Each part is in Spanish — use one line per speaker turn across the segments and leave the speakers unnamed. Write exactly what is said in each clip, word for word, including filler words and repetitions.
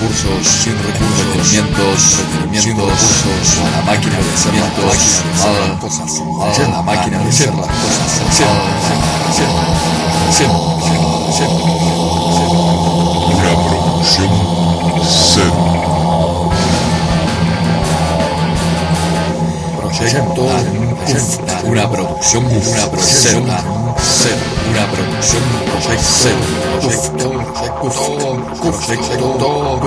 recursos, sin recursos, requerimientos, requerimientos, sin recursos, a la máquina de hacer las cosas, a las cosas, a la máquina de hacer las cosas, siempre, siempre, siempre, siempre,
una producción cero.
Proyecto presenta una producción, una producción cero, una producción proyecto, proyecto, proyecto,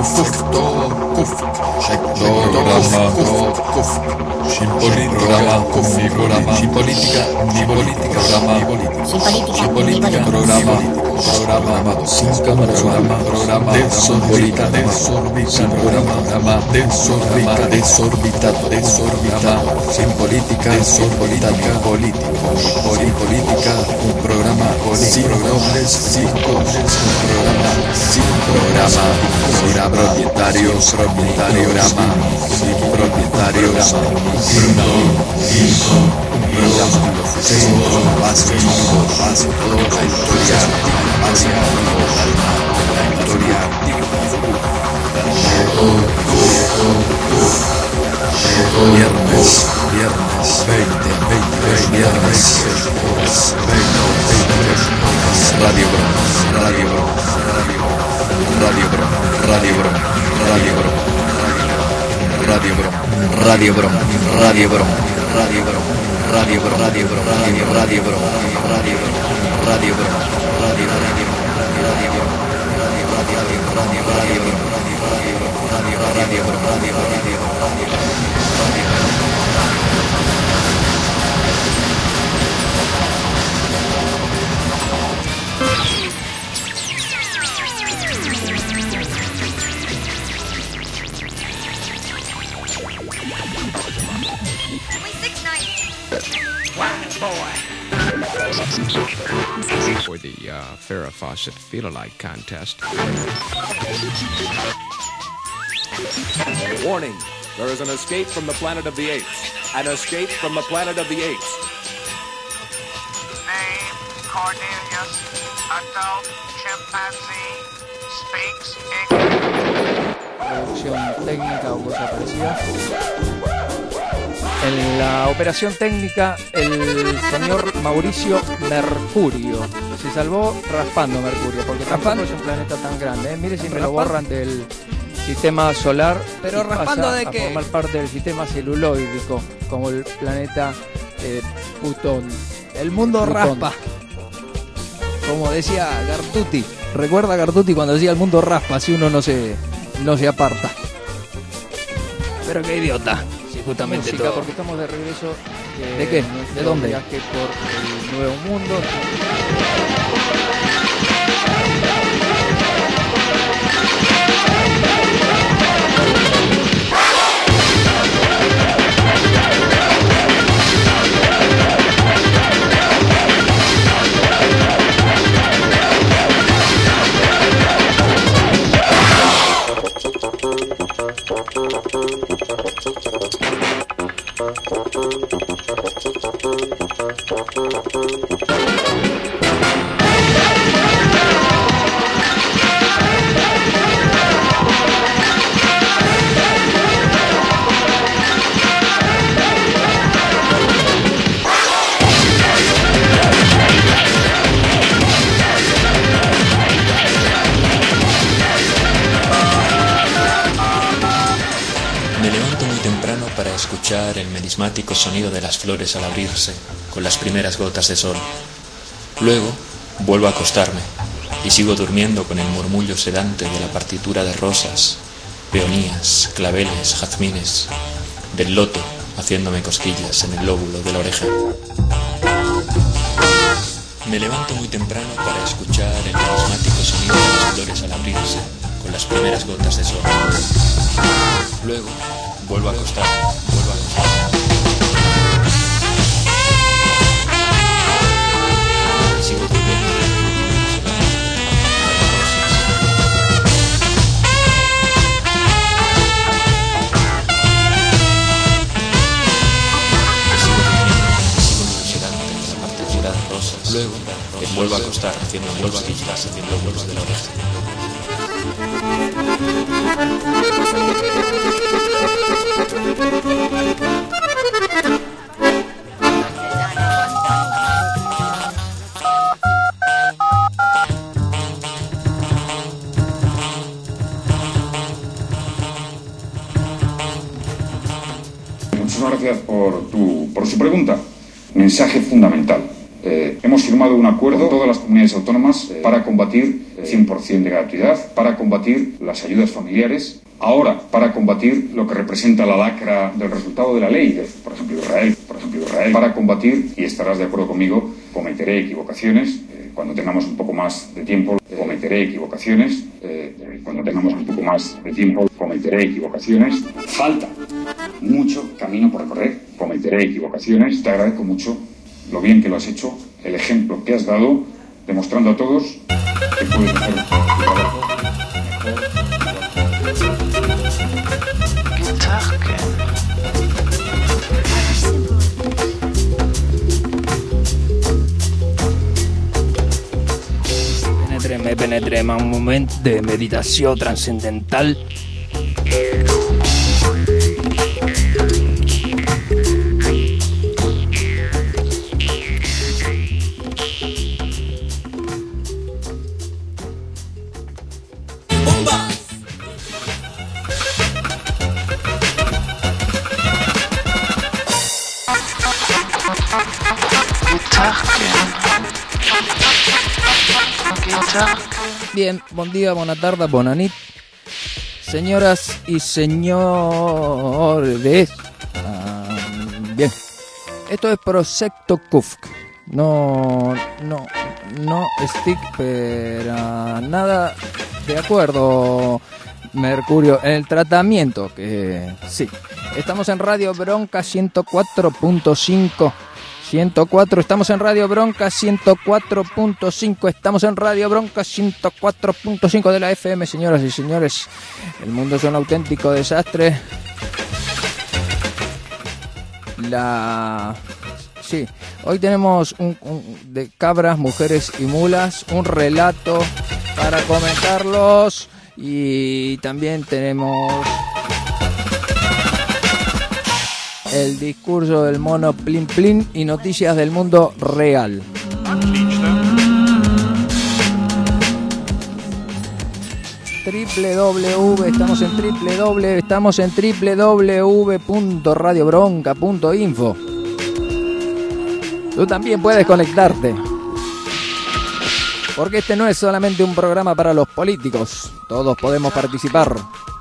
proyecto, sin programa, sin política, ni política, programa,
Sin política,
sin política, programa, programa, sin cámara, programa, programa, desorbitado, desorbitado, programa, desorbitado, desorbitado, desorbitado, sin política, desorbitado, político, sin política, un programa, sin nombres, sin nombres, un programa, sin programa, sin propietarios, propietario, programa, sin propietarios, sin programa, centro, base, base, la historia, base, la historia, viernes, viernes, veinte, veinte, viernes, horas, veinte, veinte, Radio Bronx, Radio Bronx, Radio Bronx, Radio Bronx, Radio Bronx, Radio Bronx, Radio Bronx, Radio Bronx, Radio Bronx, Radio Bronx, Radio Bronx, Radio Bronx, Radio Bronx, Radio Bronx, Radio Bronx, Radio Radio Radio Radio Radio Radio Radio Radio Radio Radio Radio
For the uh, Farrah Fawcett Feel-Alike contest.
Warning, there is an escape from the planet of the apes. An escape from the planet of the apes.
Name, Cornelius, adult chimpanzee, speaks English.
Producción técnica o cosa parecida. En la operación técnica, el señor Mauricio Mercurio. Se salvó raspando Mercurio, porque tampoco es un planeta tan grande, ¿eh? Mire si me lo borran del sistema solar.
¿Pero raspando de
a
qué?
formar parte del sistema celuloídico, como el planeta eh, Plutón.
El mundo
Plutón.
raspa. Como decía Gartuti. Recuerda Gartuti cuando decía el mundo raspa, si uno no se, no se aparta. Pero qué idiota. Justamente
Música,
todo.
porque estamos de regreso de,
¿De qué?
nuestro
¿De dónde?
viaje por el Nuevo Mundo.
El melismático sonido de las flores al abrirse con las primeras gotas de sol. Luego vuelvo a acostarme y sigo durmiendo con el murmullo sedante de la partitura de rosas, peonías, claveles, jazmines, del loto haciéndome cosquillas en el lóbulo de la oreja. Me levanto muy temprano para escuchar el melismático sonido de las flores al abrirse con las primeras gotas de sol. Luego vuelvo a acostarme, vuelvo a acostarme. Y sigo durmiendo. Luego me vuelvo a acostar haciendo cosquillas en los lóbulos de la oreja.
Muchísimas gracias por, tu, por su pregunta. Mensaje fundamental. Eh, hemos firmado un acuerdo con todas las comunidades autónomas eh, para combatir el cien por ciento de gratuidad, para combatir las ayudas familiares, ahora para combatir lo que representa la lacra del resultado de la ley, de, por ejemplo Israel, por ejemplo Israel, para combatir, y estarás de acuerdo conmigo, cometeré equivocaciones, eh, cuando tengamos un poco más de tiempo, eh, cometeré equivocaciones, eh, cuando tengamos un poco más de tiempo, cometeré equivocaciones, falta mucho camino por recorrer, cometeré equivocaciones, te agradezco mucho lo bien que lo has hecho, el ejemplo que has dado, demostrando a todos que puedes hacer tu trabajo
Penetreme, penetreme, un momento de meditación trascendental. Bien, buen día, buena tarde, buena nit. Señoras y señores. Ah, bien. Esto es Prosecto Kufk. No, no, no estoy para nada de acuerdo, Mercurio, en el tratamiento, que sí. Estamos en Radio Bronca ciento cuatro punto cinco. ciento cuatro, estamos en Radio Bronca ciento cuatro punto cinco, estamos en Radio Bronca ciento cuatro punto cinco de la F M, señoras y señores. El mundo es un auténtico desastre. La... Sí, hoy tenemos un, un, de cabras, mujeres y mulas, un relato para comentarlos, y también tenemos el discurso del mono Plin Plin y noticias del mundo real. Triple W, estamos en triple W, estamos en triple W punto radio bronca punto info. Tú también puedes conectarte, porque este no es solamente un programa para los políticos, todos podemos participar.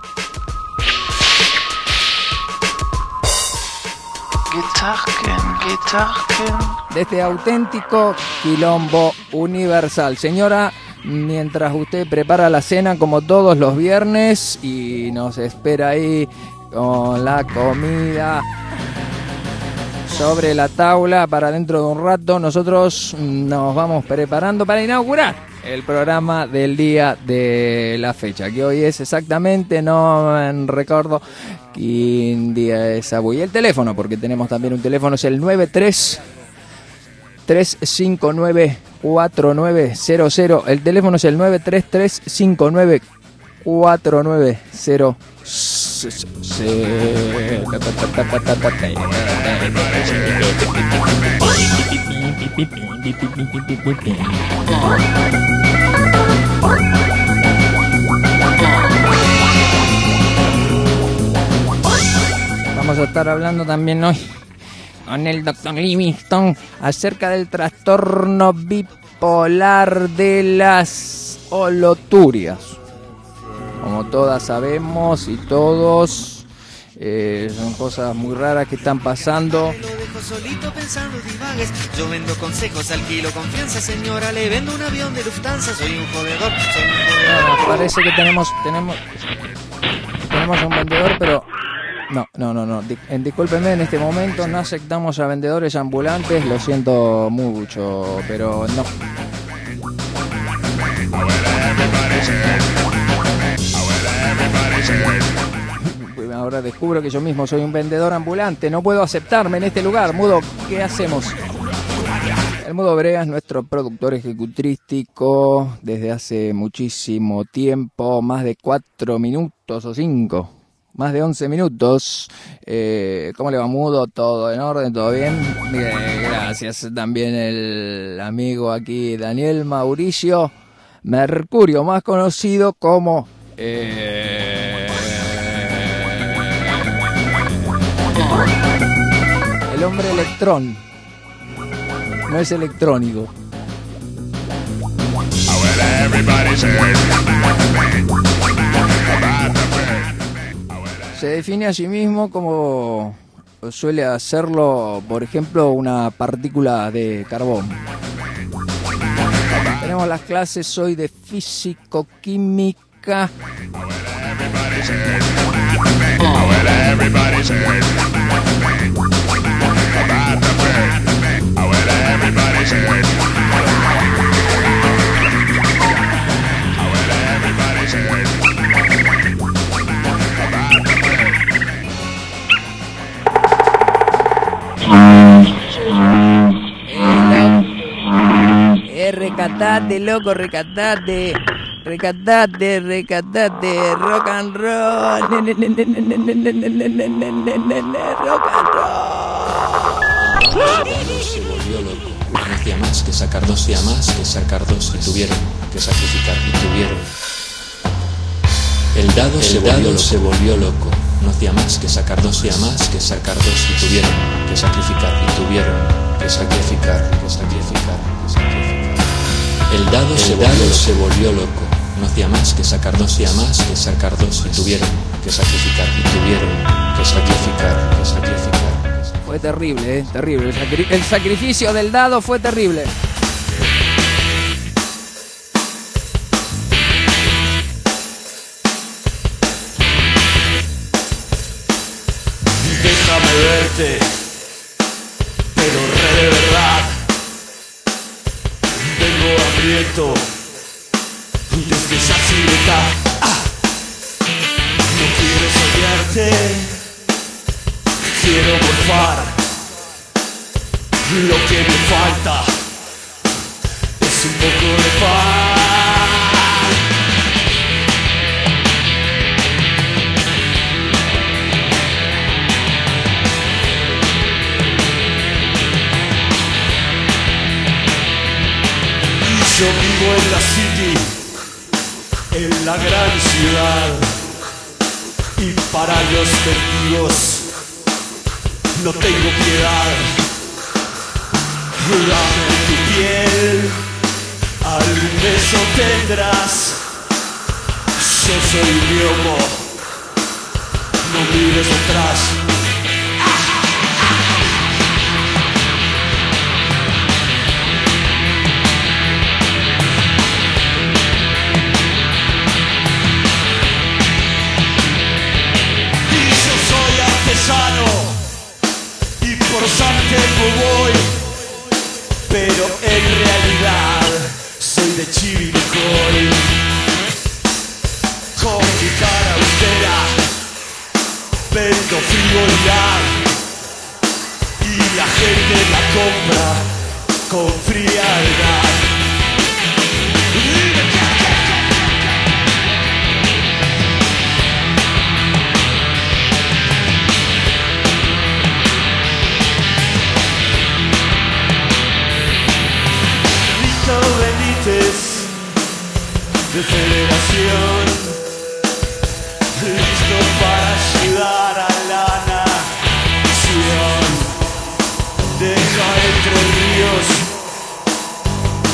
De este auténtico quilombo universal. Señora, mientras usted prepara la cena como todos los viernes y nos espera ahí con la comida sobre la tabla para dentro de un rato, nosotros nos vamos preparando para inaugurar el programa del día de la fecha, que hoy es exactamente, no recuerdo qué día es hoy. El teléfono, porque tenemos también un teléfono, es el nueve tres tres cinco nueve cuatro nueve cero cero. El teléfono es el nueve tres tres cinco nueve cuatro nueve cero cero. Vamos a estar hablando también hoy con el doctor Livingston acerca del trastorno bipolar de las holoturias. Como todas sabemos y todos, eh, son cosas muy raras que están pasando.
Solito pensando divagues, yo vendo consejos, alquilo confianza, señora, le vendo un avión de Lufthansa, soy un jodedor, soy un jodedor.
No, parece que tenemos, tenemos, tenemos un vendedor, pero no, no, no, no, en, discúlpeme, en este momento no aceptamos a vendedores ambulantes, lo siento mucho, pero no. Ahora descubro que yo mismo soy un vendedor ambulante, no puedo aceptarme en este lugar, mudo, ¿qué hacemos? El Mudo Brea es nuestro productor ejecutrístico desde hace muchísimo tiempo, más de cuatro minutos o cinco, más de once minutos. Eh, ¿Cómo le va, Mudo? ¿Todo en orden? ¿Todo bien? Bien, gracias. También el amigo aquí, Daniel Mauricio Mercurio, más conocido como... Eh, el hombre electrón. No es electrónico. Se define a sí mismo como suele hacerlo, por ejemplo, una partícula de carbón. Tenemos las clases hoy de físico-química. Eh, recatate, loco, recatate. Recatate, recatate, rock and roll. Rock and roll.
Se volvió loco. No hacía más que sacar dos y a más que sacar dos y tuvieron que sacrificar y tuvieron. El dado, El se, dado volvió se volvió loco. No hacía más que sacar dos y a más que sacar dos y tuvieron que sacrificar y tuvieron que sacrificar, que sacrificar, que sacrificar. El dado, El se, dado volvió se volvió loco. No hacía más que sacar dos y a más que sacar dos y tuvieron que sacrificar y tuvieron que sacrificar, que sacrificar.
Fue terrible, eh, terrible. El, sacri- el sacrificio del dado fue terrible.
Déjame verte, pero re de verdad. Vengo hambriento desde esa silueta. Ah. No quiero soñarte, quiero morfar. Lo que me falta es un poco de paz. Yo vivo en la city, en la gran ciudad, y para los testigos no tengo piedad. Dame tu piel, algún beso tendrás. Yo soy un biomo, no mires atrás. Y por San Telmo voy, pero en realidad soy de Chivilcoy. Con mi cara austera vendo frivolidad y la gente la compra con frialdad. De federación, listo para ayudar a la nación. Deja Entre Ríos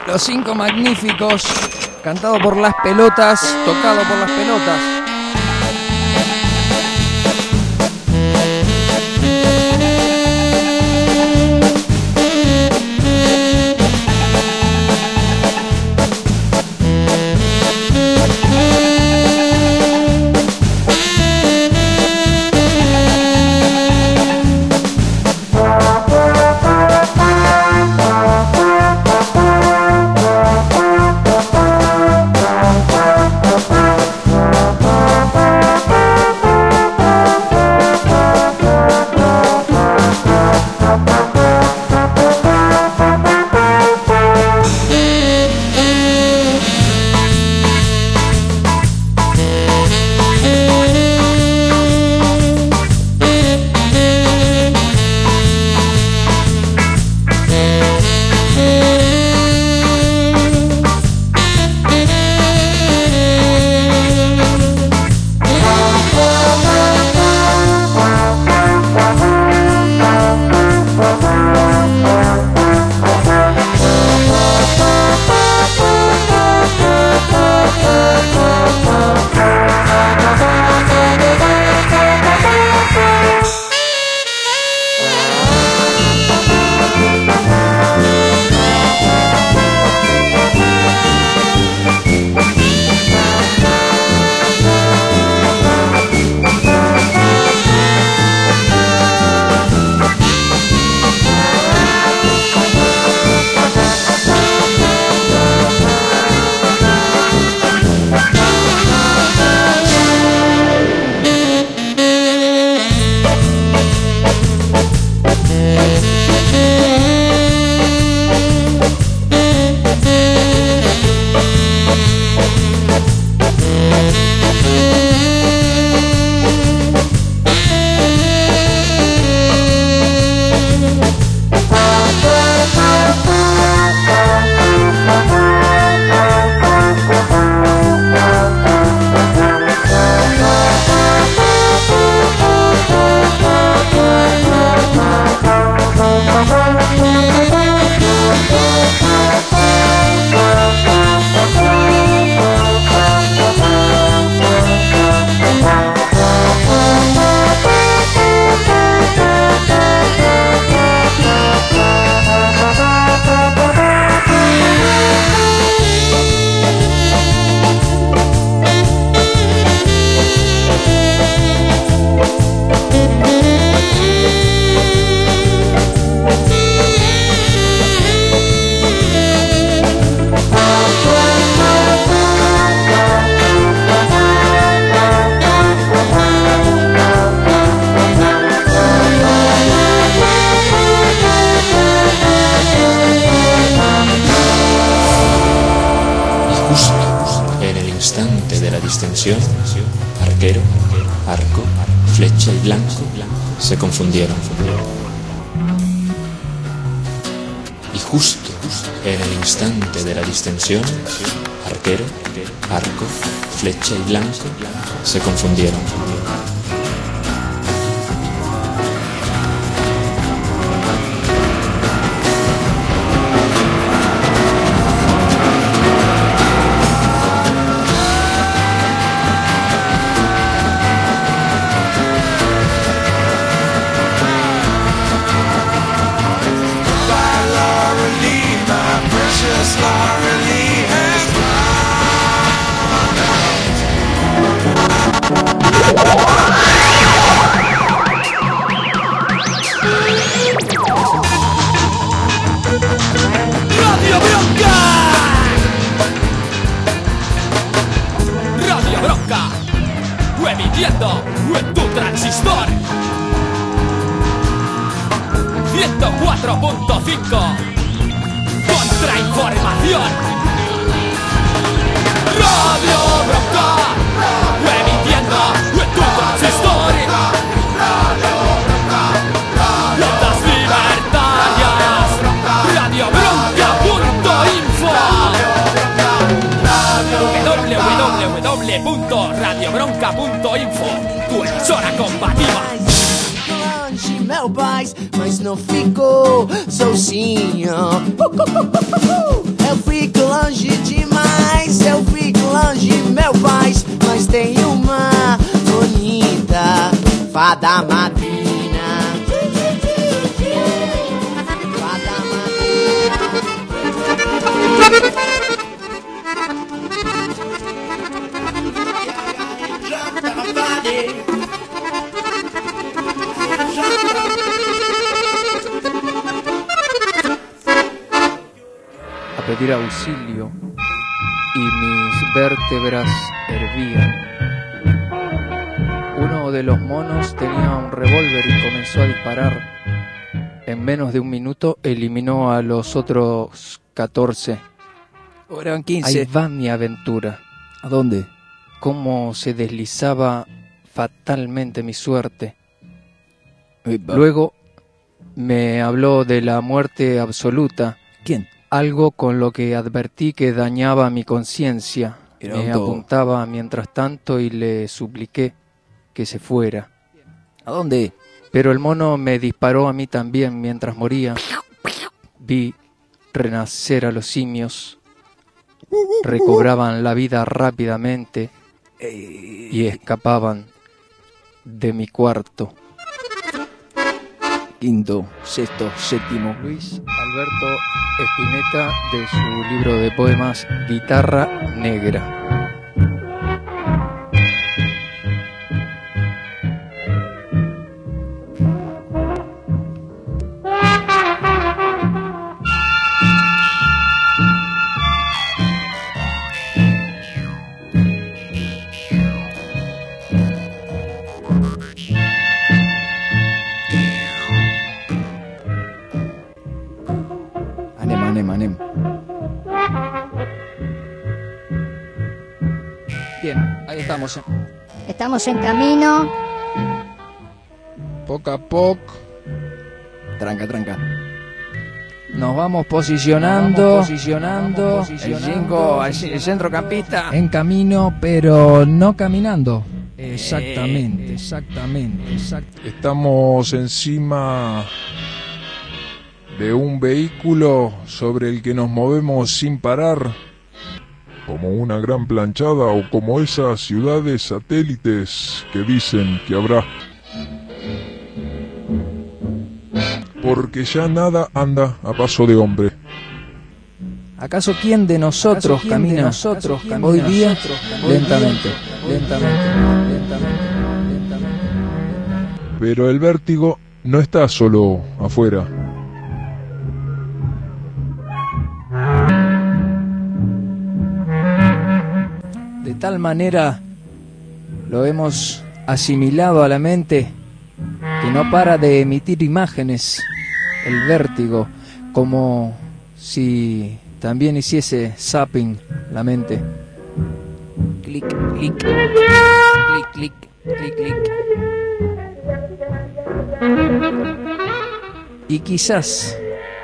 Los Cinco Magníficos, cantado por Las Pelotas, tocado por Las Pelotas.
Arquero, arco, flecha y blanco se confundieron. Y justo en el instante de la distensión, arquero, arco, flecha y blanco se confundieron.
Radio Bronca, Radio Bronca, emitiendo en tu transistor ciento cuatro punto cinco. Contrainformación. Radio Bronca, emitiendo en tu transistor Ondas libertarias. Radio Bronca punto info, w w w punto radio bronca punto info, tu emisora combativa.
meu pais, mas não ficou sozinho. Eu fico longe demais, eu fico longe, meu pais, mas tem uma bonita fada madrina. Fada madrina.
A pedir auxilio y mis vértebras hervían. Uno de los monos tenía un revólver y comenzó a disparar. En menos de un minuto eliminó a los otros catorce.
O eran quince.
Ahí va mi aventura.
¿A dónde?
Cómo se deslizaba fatalmente mi suerte. Luego me habló de la muerte absoluta.
¿Quién?
Algo con lo que advertí que dañaba mi conciencia.
Era
Me
un todo.
apuntaba mientras tanto y le supliqué que se fuera.
¿A dónde?
Pero el mono me disparó a mí también mientras moría. Vi renacer a los simios. Recobraban la vida rápidamente y escapaban de mi cuarto.
Quinto, sexto, séptimo.
Luis Alberto Spinetta, de su libro de poemas Guitarra Negra.
Anem, anem, anem.
Bien, ahí estamos.
Estamos en camino.
Poco a poco. Tranca, tranca.
Nos vamos posicionando,
Nos vamos posicionando,
nos vamos posicionando.
el cinco,
el, el centrocampista.
En camino, pero no caminando. Exactamente, exactamente, exactamente.
Estamos encima de un vehículo sobre el que nos movemos sin parar, como una gran planchada o como esas ciudades satélites que dicen que habrá. Porque ya nada anda a paso de hombre.
¿Acaso quién de nosotros
quién
camina
de nosotros camina?
hoy día
Nosotros camina.
lentamente,
Hoy día,
lentamente,
lentamente, lentamente.
Pero el vértigo no está solo afuera.
De tal manera lo hemos asimilado a la mente que no para de emitir imágenes, el vértigo, como si también hiciese zapping la mente. Clic, clic, clic, clic, clic, clic. Y quizás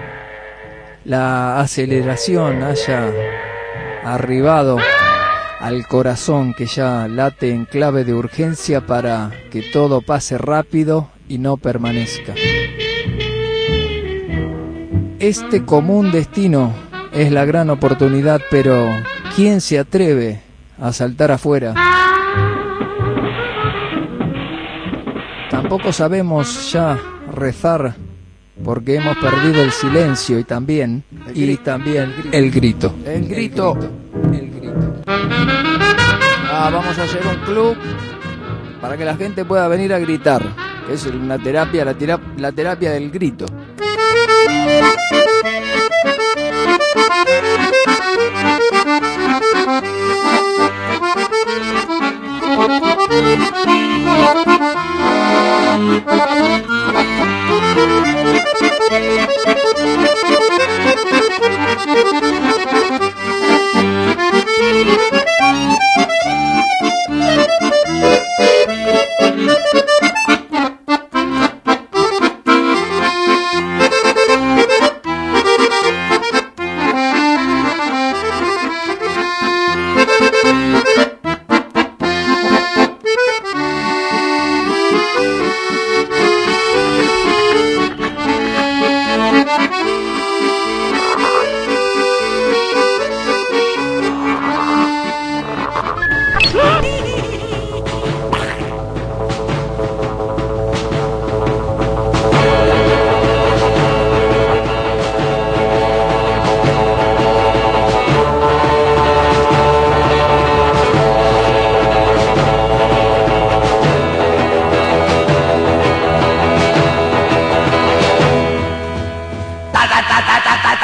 la aceleración haya arribado al corazón que ya late en clave de urgencia para que todo pase rápido y no permanezca. Este común destino es la gran oportunidad, pero ¿quién se atreve a saltar afuera? Tampoco sabemos ya rezar porque hemos perdido el silencio y también y también el grito.
El grito. El grito. Ah, vamos a hacer un club para que la gente pueda venir a gritar. Que es una terapia, la, tera- la terapia del grito.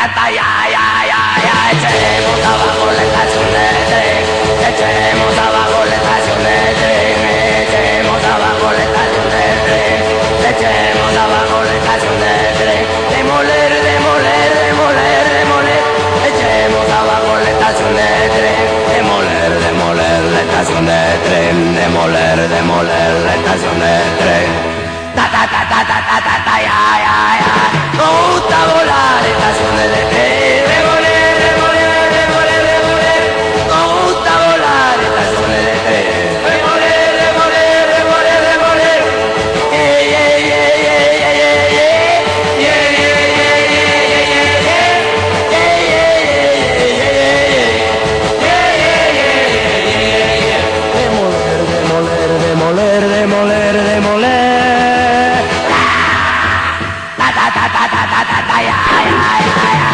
ta, ya, ya, ya, ya. Echemos abajo la estación de tren, echemos abajo la estación de tren, echemos abajo la estación de tren, echemos abajo la estación de tren. Demoler, demoler, demoler, demoler, echemos abajo la estación de tren. Demoler, demoler la estación de tren, demoler, demoler la estación de tren. Ta ta ta ta ta ta ta ta, ya ya ya. Me gusta volar estaciones de tren. Demoler, demoler, demoler, demoler. Me gusta volar estaciones de tren. Demoler, demoler, demoler, demoler. Yeah, yeah, yeah, yeah, yeah, yeah, yeah. Yeah, yeah, yeah, yeah, yeah, yeah, yeah. Yeah, yeah, yeah, yeah, yeah, yeah. Yeah, yeah, yeah, yeah, yeah, yeah. Demoler, demoler, demoler, demoler, demoler. Ta ta ta ta ta ta ta ta, ya ya ya ya.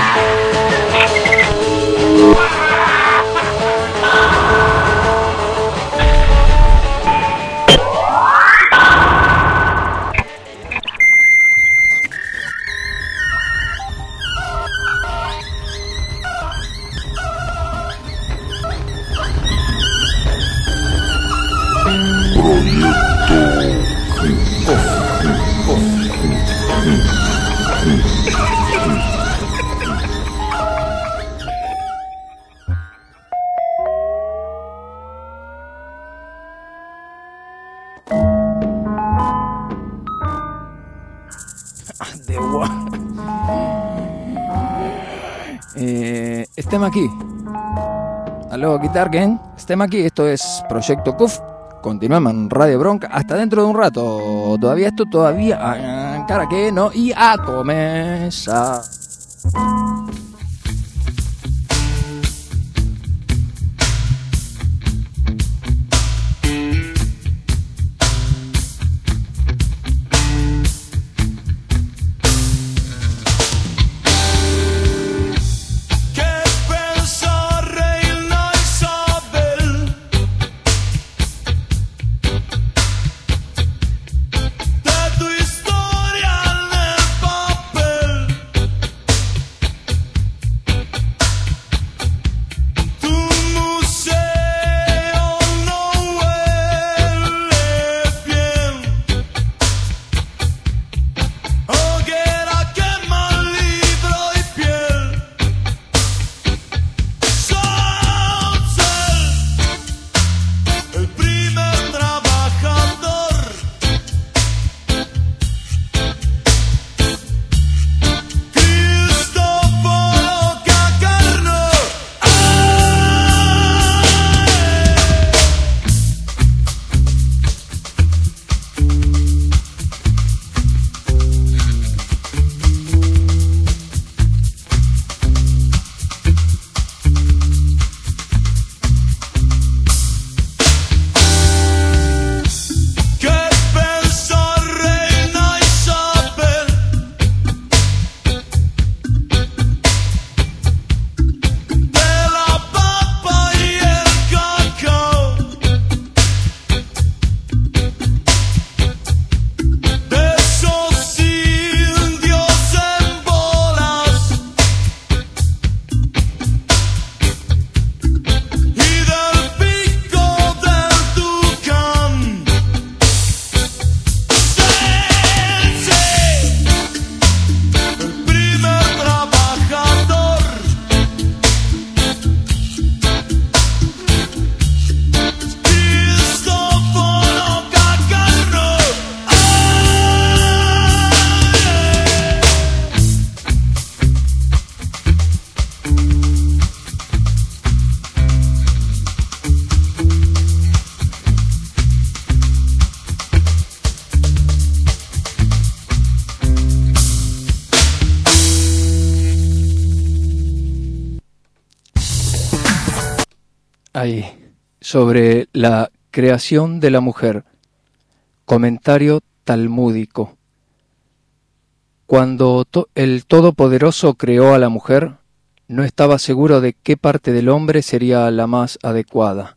De gua- eh, estem aquí. Aló, Guitargen. Estem aquí. Esto es Proyecto Q F. Continuamos en Radio Bronca hasta dentro de un rato. Todavía esto todavía ah, cara que no y a comenzar.
Tu historia en el papel.
ahí, sobre la creación de la mujer. Comentario talmúdico. Cuando to- el Todopoderoso creó a la mujer, no estaba seguro de qué parte del hombre sería la más adecuada.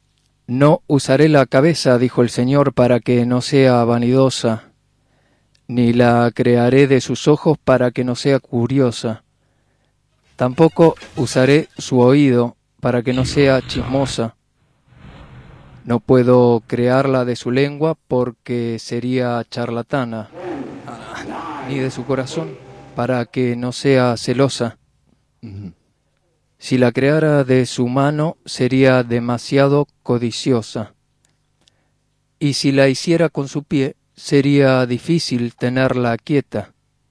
No usaré la cabeza, dijo el Señor, para que no sea vanidosa, ni la crearé de sus ojos para que no sea curiosa. Tampoco usaré su oído para que no sea chismosa. No puedo crearla de su lengua porque sería charlatana, ni de su corazón para que no sea celosa. Si la creara de su mano sería demasiado codiciosa. Y si la hiciera con su pie sería difícil tenerla quieta.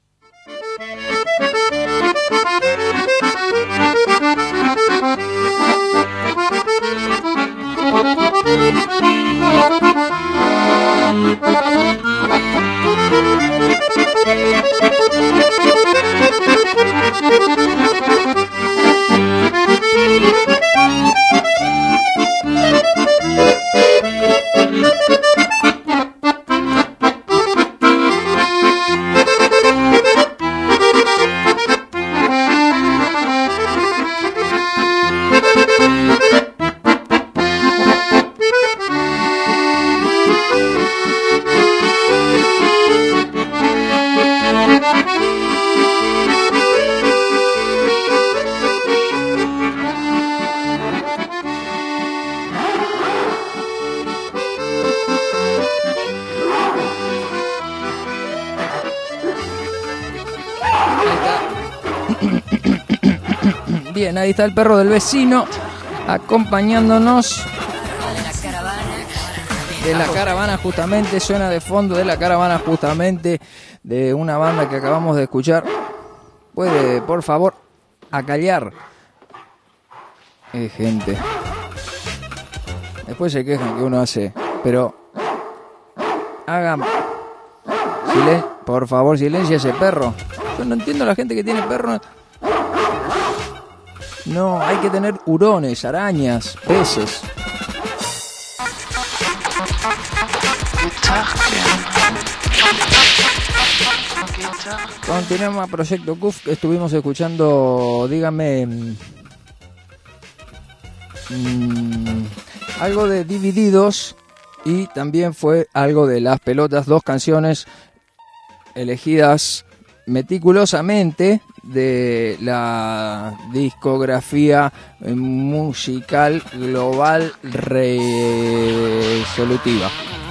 Bien, ahí está el perro del vecino acompañándonos de la caravana, justamente suena de fondo de la caravana, justamente de una banda que acabamos de escuchar. Puede, por favor, acallar. Eh, gente. Después se quejan que uno hace, pero hagan silen- por favor, silencia ese perro. Yo no entiendo a la gente que tiene perro. No, hay que tener hurones, arañas, peces. Continuamos a Proyecto C U F. Estuvimos escuchando, dígame, mmm, algo de Divididos y también fue algo de Las Pelotas, dos canciones elegidas meticulosamente de la discografía musical global resolutiva.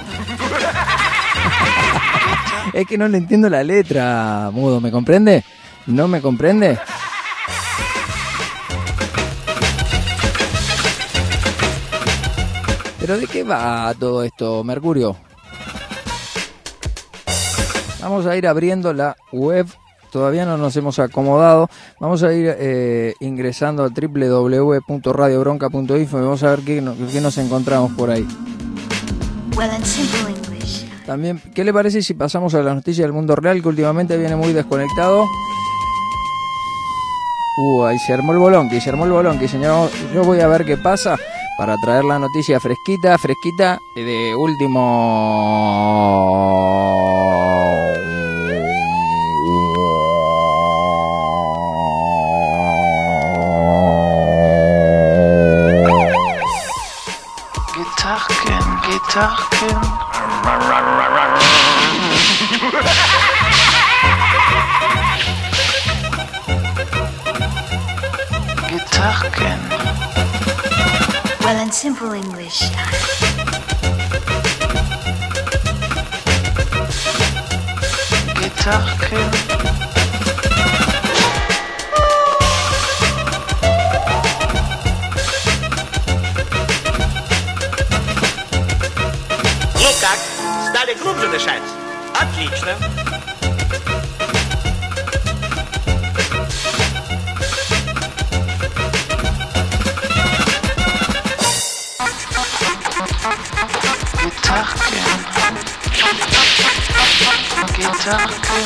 Es que no le entiendo la letra, Mudo, ¿me comprende? ¿No me comprende? ¿Pero de qué va todo esto, Mercurio? Vamos a ir abriendo la web. Todavía no nos hemos acomodado. Vamos a ir eh, ingresando a doble u doble u doble u punto radio bronca punto info y vamos a ver qué, no, qué nos encontramos por ahí. También, ¿qué le parece si pasamos a las noticias del mundo real, que últimamente viene muy desconectado? Uh, ahí se armó el bolonqui, se armó el bolonqui, señor. Yo voy a ver qué pasa para traer la noticia fresquita, fresquita de último...
Gitarken, Gitarken. Gitarken.
Well, in simple English.
Gitarken.
Ну как, стали глубже дышать? Отлично.
Gitarken. Gitarken.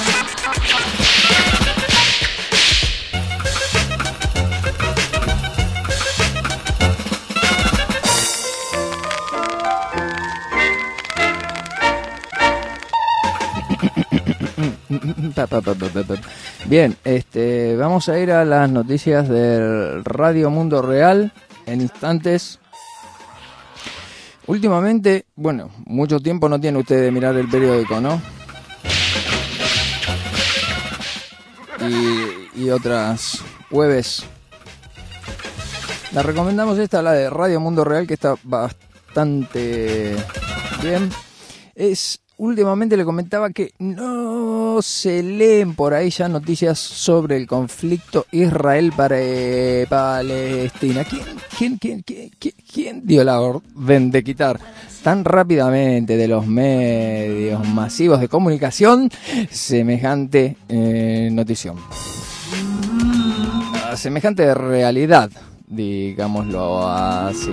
Bien, este, vamos a ir a las noticias del Radio Mundo Real en instantes. Últimamente, bueno, mucho tiempo no tiene usted de mirar el periódico, ¿no? y, y otras webs. La recomendamos esta, la de Radio Mundo Real, que está bastante bien. Es, últimamente le comentaba que no se leen por ahí ya noticias sobre el conflicto Israel-Palestina. ¿Quién, quién, quién, quién, quién, quién dio la orden de quitar tan rápidamente de los medios masivos de comunicación semejante eh, notición? Semejante realidad, digámoslo así.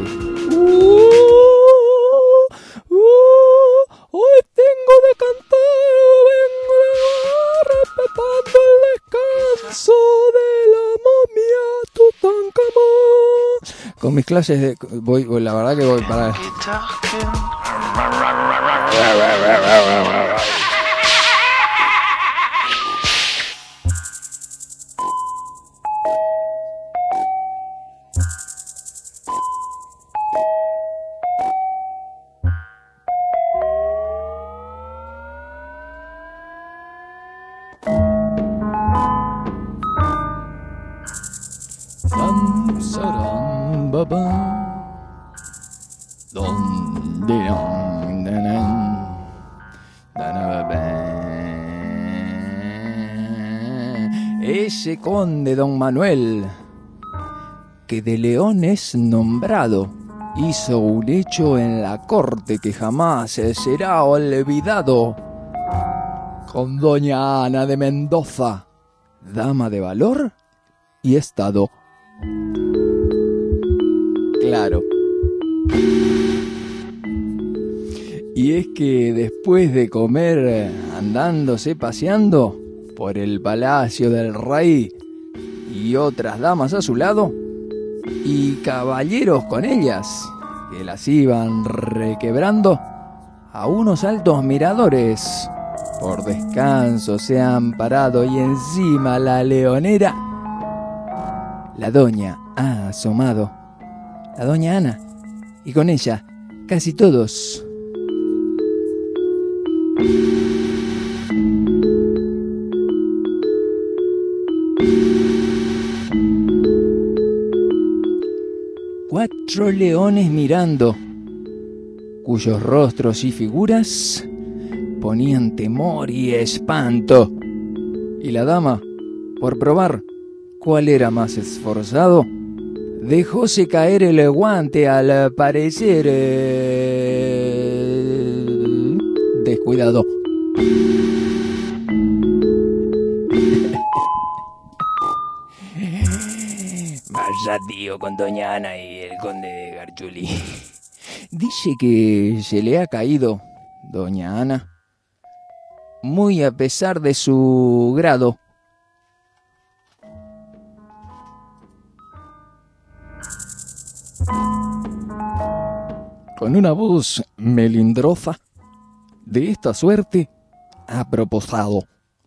Hoy tengo de cantar, vengo respetando el descanso de la momia Tutankamón. Con mis clases de... Voy, voy, la verdad que voy para... Ese conde don Manuel, que de León es nombrado, hizo un hecho en la corte que jamás será olvidado. Con doña Ana de Mendoza, dama de valor y estado. Claro. Y es que después de comer andándose paseando por el palacio del rey y otras damas a su lado y caballeros con ellas que las iban requebrando, a unos altos miradores por descanso se han parado y encima la leonera la doña ha asomado, la doña Ana, y con ella casi todos. Cuatro leones mirando, cuyos rostros y figuras ponían temor y espanto. Y la dama, por probar cuál era más esforzado, dejóse caer el guante al parecer eh, descuidado. Vaya tío con doña Ana y el conde de Garchuli. Dice que se le ha caído doña Ana, muy a pesar de su grado. Con una voz melindrosa, de esta suerte, ha proposado: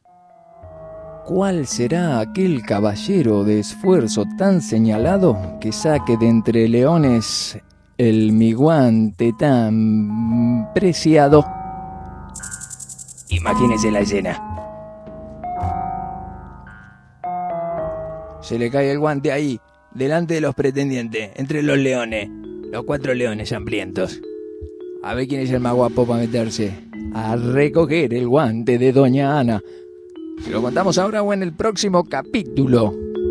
¿cuál será aquel caballero de esfuerzo tan señalado que saque de entre leones el mi guante tan preciado? Imagínese la escena. Se le cae el guante ahí, delante de los pretendientes, entre los leones, los cuatro leones hambrientos. A ver quién es el más guapo para meterse a recoger el guante de doña Ana. Si lo contamos ahora o en el próximo capítulo.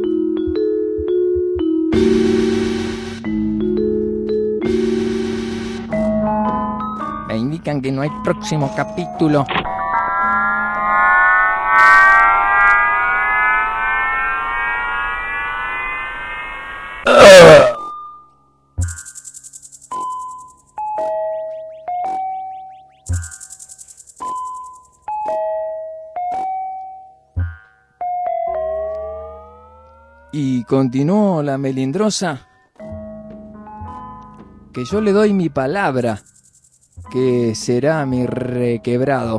Me indican que no hay próximo capítulo. Y continuó la melindrosa, que yo le doy mi palabra, que será mi requebrado.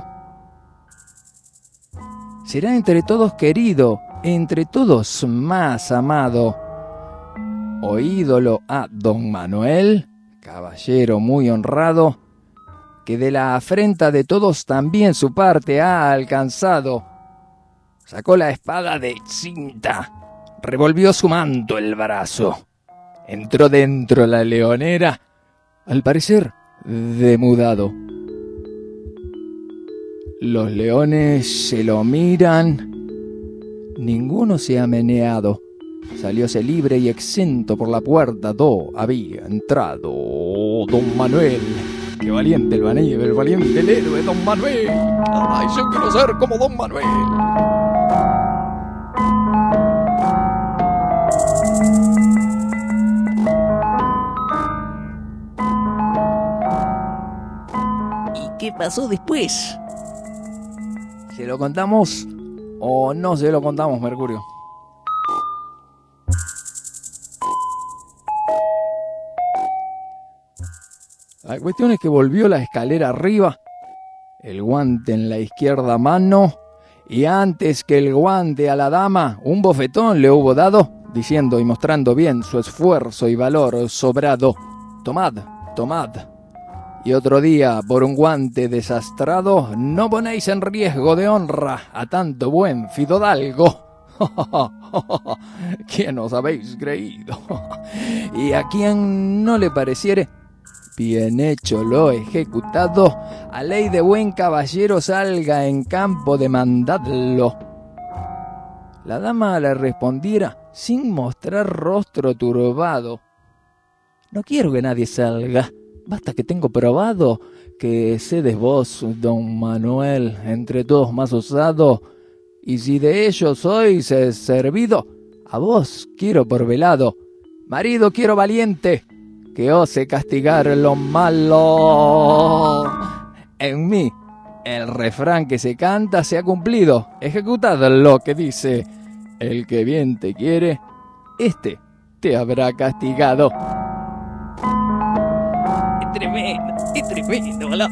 Será entre todos querido, entre todos más amado. Oídolo a don Manuel, caballero muy honrado, que de la afrenta de todos también su parte ha alcanzado. Sacó la espada de cinta, revolvió su manto el brazo, entró dentro la leonera, al parecer demudado. Los leones se lo miran, ninguno se ha meneado. Salióse libre y exento por la puerta do había entrado don Manuel. ¡Qué valiente el valiente, el valiente el héroe, don Manuel! ¡Ay, yo quiero ser como don Manuel!
¿Y qué pasó después?
¿Se lo contamos o no se lo contamos, Mercurio? La cuestión es que volvió la escalera arriba, el guante en la izquierda mano, y antes que el guante a la dama, un bofetón le hubo dado, diciendo y mostrando bien su esfuerzo y valor sobrado: tomad, tomad. Y otro día, por un guante desastrado, no ponéis en riesgo de honra a tanto buen fidodalgo. ¿Quién os habéis creído? Y a quien no le pareciere, bien hecho lo ejecutado, a ley de buen caballero salga en campo demandadlo. La dama le respondiera sin mostrar rostro turbado: no quiero que nadie salga, basta que tengo probado que sedes vos, don Manuel, entre todos más osado, y si de ello sois servido, a vos quiero por velado, marido quiero valiente, que ose castigar lo malo. En mí, el refrán que se canta se ha cumplido. Ejecutad lo que dice: el que bien te quiere, este te habrá castigado.
Es tremendo, es tremendo, ¿no?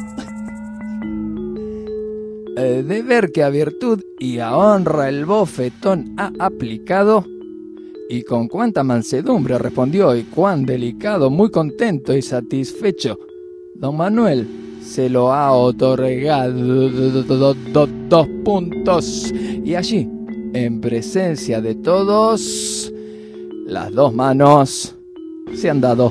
Eh, de ver que a virtud y a honra el bofetón ha aplicado, y con cuánta mansedumbre respondió y cuán delicado, muy contento y satisfecho, don Manuel se lo ha otorgado dos puntos. Y allí, en presencia de todos, las dos manos se han dado.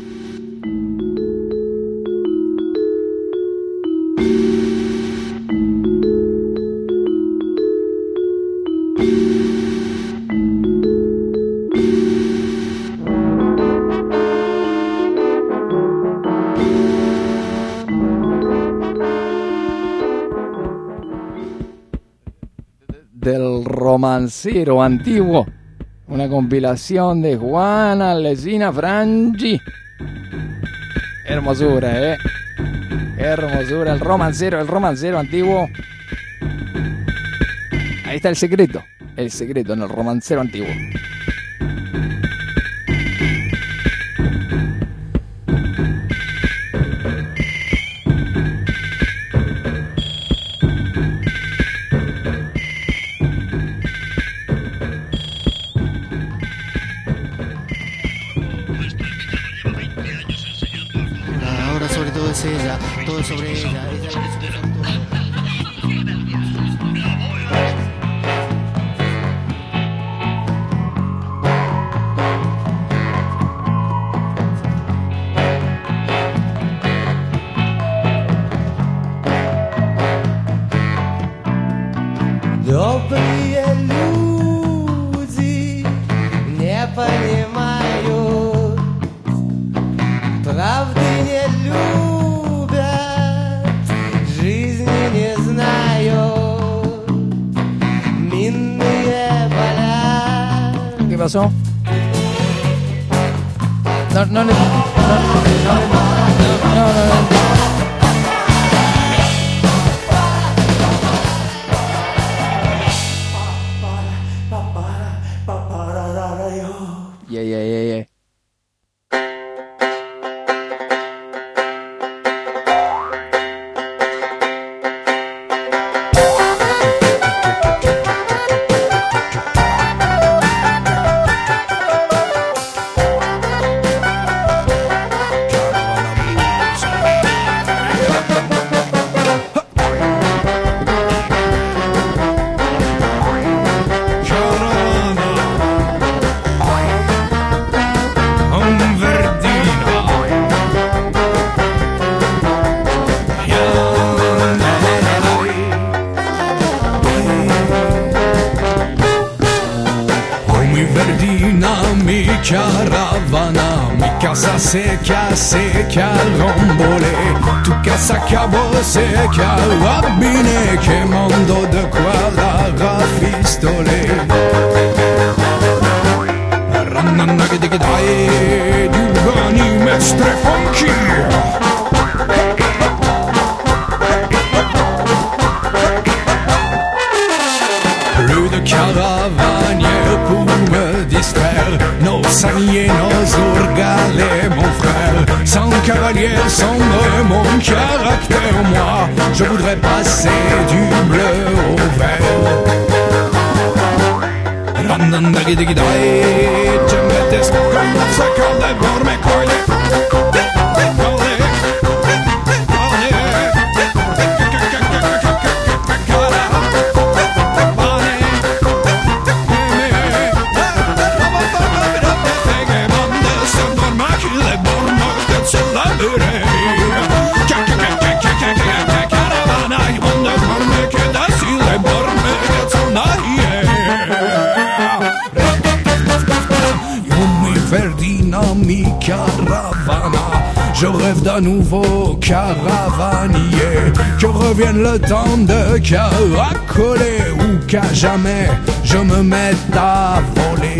Del romancero antiguo, una compilación de Juana Alesina Franchi. Hermosura, eh. Hermosura, el romancero, el romancero antiguo. Ahí está el secreto, el secreto en el romancero antiguo.
Ahora sobre todo es ella, todo es sobre ella, ella es sobre todo.
Добрые люди не понимают, правды не любят, жизни не знают, минные поля.
¿Qué pasó? No, no le... No, no, no, no, no, no. Yeah, yeah, yeah, yeah.
caravana, mi casa seca, seca, rombole, tu casa acabó seca, rabine, che mondo de qua la rafistole. Rannanna che dica dai, giovani mestre funky. Rue de Caravanière pour me distraire, nos sangliers, nos ourgalets, mon frère. Sans cavalier, sans mon caractère, moi, je voudrais passer du bleu au vert. Randandagidagidai, ce mettez comme un saccard de borme coile. Mi caravana, je rêve d'un nouveau caravanier, que revienne le temps de caracoler, ou qu'à jamais je me mette à voler.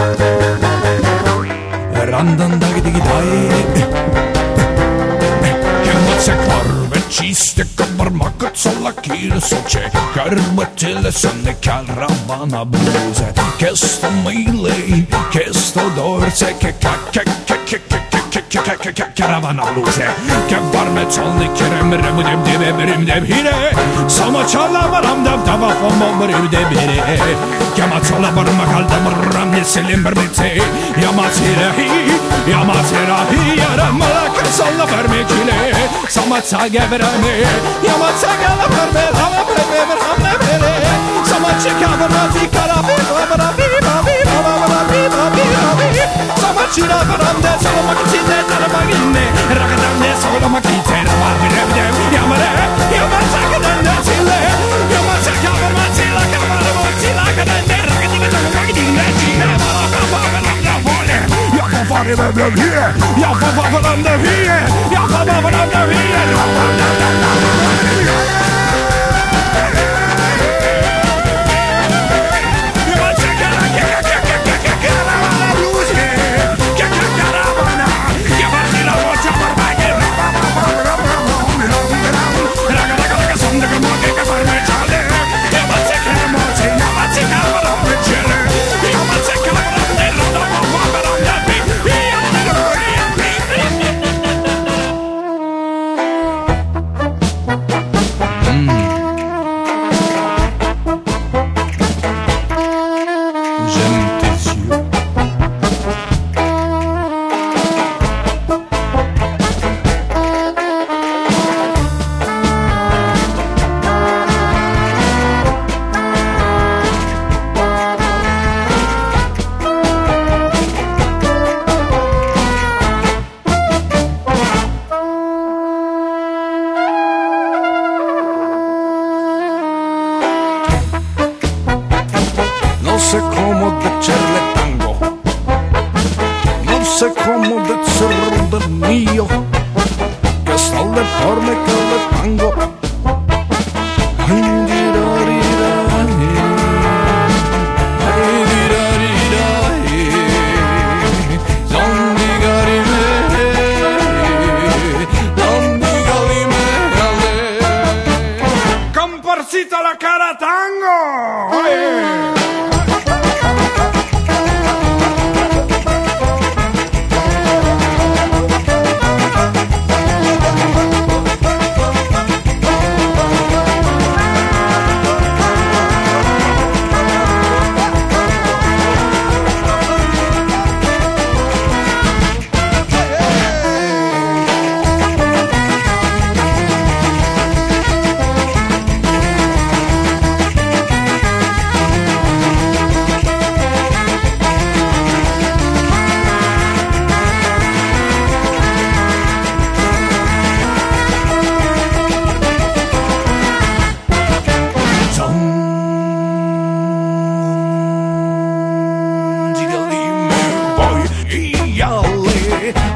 Randandagdigidai, chiamazze corve, ciste, cabarmacazzola, kirsoce, carbacelle, sonne, caravana blues, che sto mile, che sto dorse, che cacca, che caravana blues, che barmezzolli, che remrem, dem, dem, dem, dem, hire, samaccialla, maram, dam, dava, fomom, rim, dem, hire, chiamazzola, barma, calda, marram, nel selimbermezze, yamazzira, hi, yamazzira, hi, yaramala, cazzolla, vermecile, samazzaga, verame, yamazzaga, la verme, la verme, verame, vere, samaccica, vermati, caravana, viva, viva, viva, viva, viva, viva, samacira, verande, solo macchine, dalla maghine, ragadande, solo macchine, la verme, yamare, yamazzaga, dande, sile, yamazzaga, vermati, la cavara, vermati, la cadende, ragadine, ragadine, gine, mala, cavara, la vole, yamma, fare, verme, via, yamma, verande, via, yamma, verande, via, yamma, verande, via.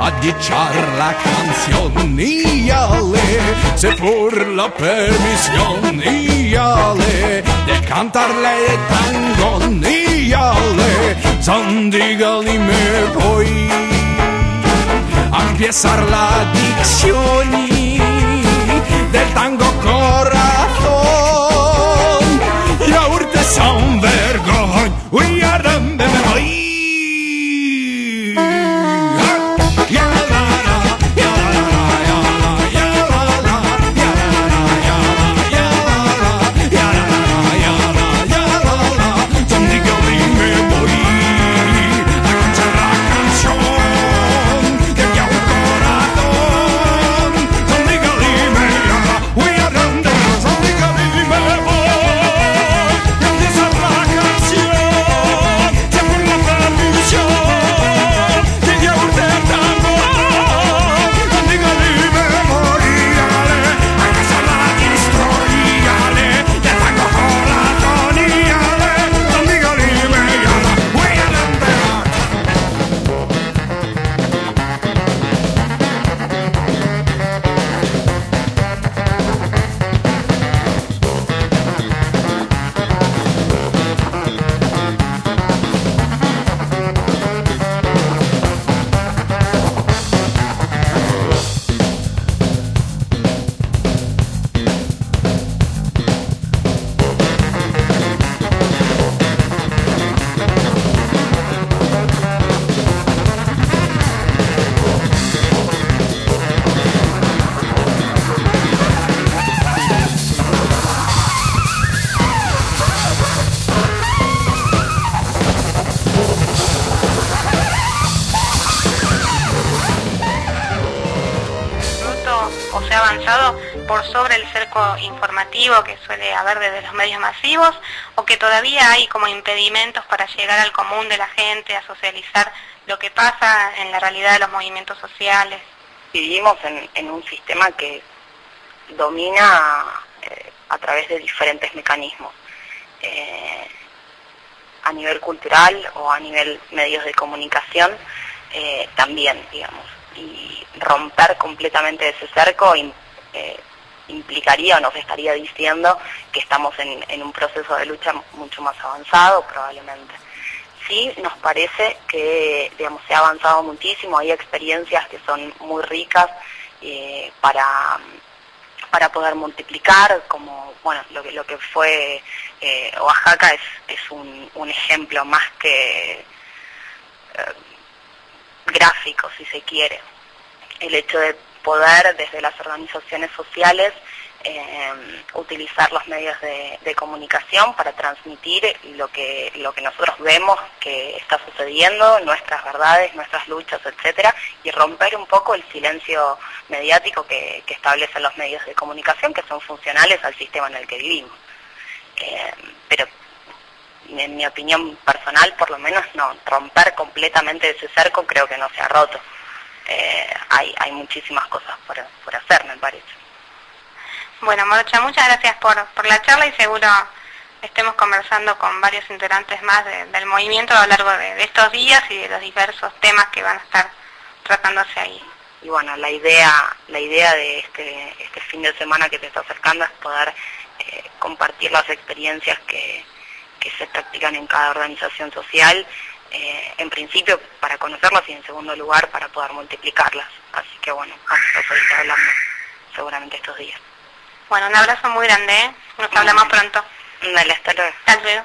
a dichar la canción y ale, se por la permisión y ale, de cantarle tango y ale, Sandigal y me voy a empezar la dicción del tango corazón y a urte son vergogn uy a rambe me voy.
por sobre el cerco informativo que suele haber desde los medios masivos, o que todavía hay como impedimentos para llegar al común de la gente, a socializar lo que pasa en la realidad de los movimientos sociales?
Vivimos en, en un sistema que domina eh, a través de diferentes mecanismos, eh, a nivel cultural o a nivel medios de comunicación, eh, también, digamos. Y romper completamente ese cerco eh, implicaría o nos estaría diciendo que estamos en, en un proceso de lucha mucho más avanzado, probablemente. Sí, nos parece que, digamos, se ha avanzado muchísimo, hay experiencias que son muy ricas eh, para, para poder multiplicar, como, bueno, lo que, lo que fue eh, Oaxaca es, es un, un ejemplo más que eh, gráfico, si se quiere. El hecho de poder, desde las organizaciones sociales, eh, utilizar los medios de, de comunicación para transmitir lo que lo que nosotros vemos que está sucediendo, nuestras verdades, nuestras luchas, etcétera, y romper un poco el silencio mediático que, que establecen los medios de comunicación, que son funcionales al sistema en el que vivimos. Eh, pero en mi opinión personal, por lo menos, no, romper completamente ese cerco creo que no se ha roto. Eh, hay, hay muchísimas cosas por, por hacer, me parece.
Bueno, Morocha, muchas gracias por, por la charla, y seguro estemos conversando con varios integrantes más de, del movimiento a lo largo de, de estos días y de los diversos temas que van a estar tratándose ahí.
Y bueno, la idea la idea de este, este fin de semana que te está acercando es poder eh, compartir las experiencias que, que se practican en cada organización social, eh, en principio para conocerlas y en segundo lugar para poder multiplicarlas. Así que bueno, vamos a seguir hablando seguramente estos días.
Bueno, un abrazo muy grande, ¿eh? Nos mm. hablamos pronto.
Dale, hasta luego.
Hasta luego.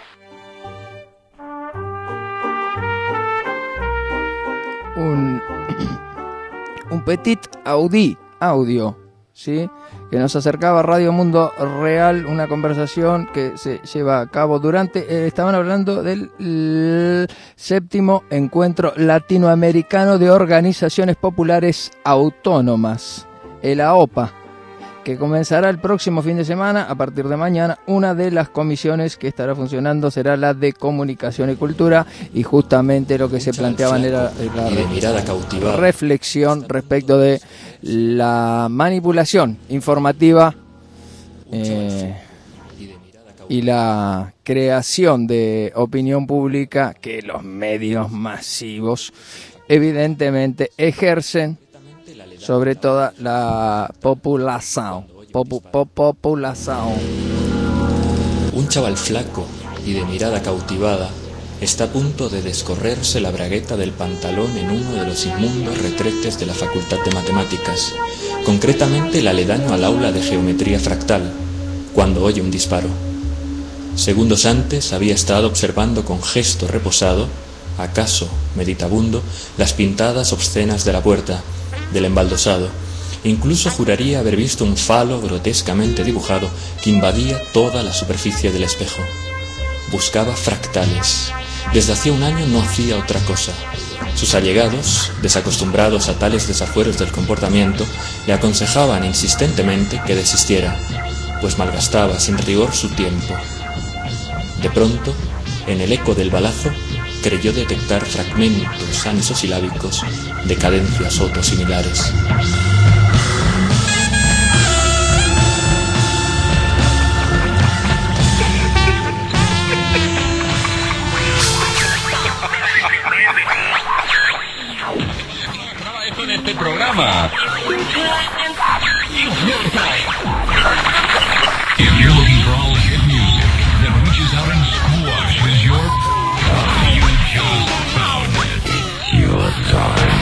Un, un petit audi, audio, ¿sí? Que nos acercaba a Radio Mundo Real, una conversación que se lleva a cabo durante, eh, estaban hablando del el, séptimo encuentro latinoamericano de organizaciones populares autónomas, el A O P A, que comenzará el próximo fin de semana. A partir de mañana, una de las comisiones que estará funcionando será la de Comunicación y Cultura, y justamente lo que se planteaban era la
y de mirada cautivada.
reflexión respecto de la manipulación informativa eh, y la creación de opinión pública que los medios masivos evidentemente ejercen sobre toda la población. Popu, po, población.
Un chaval flaco y de mirada cautivada está a punto de descorrerse la bragueta del pantalón en uno de los inmundos retretes de la Facultad de Matemáticas, concretamente el aledaño al aula de geometría fractal, cuando oye un disparo. Segundos antes había estado observando con gesto reposado, acaso meditabundo, las pintadas obscenas de la puerta, del embaldosado. Incluso juraría haber visto un falo grotescamente dibujado que invadía toda la superficie del espejo. Buscaba fractales. Desde hacía un año no hacía otra cosa. Sus allegados, desacostumbrados a tales desafueros del comportamiento, le aconsejaban insistentemente que desistiera, pues malgastaba sin rigor su tiempo. De pronto, en el eco del balazo, creyó detectar fragmentos anisosilábicos de cadencias autosimilares.
En este programa.
If you're looking for all the hit music that reaches out and squashes your pride, you just found it. Your time.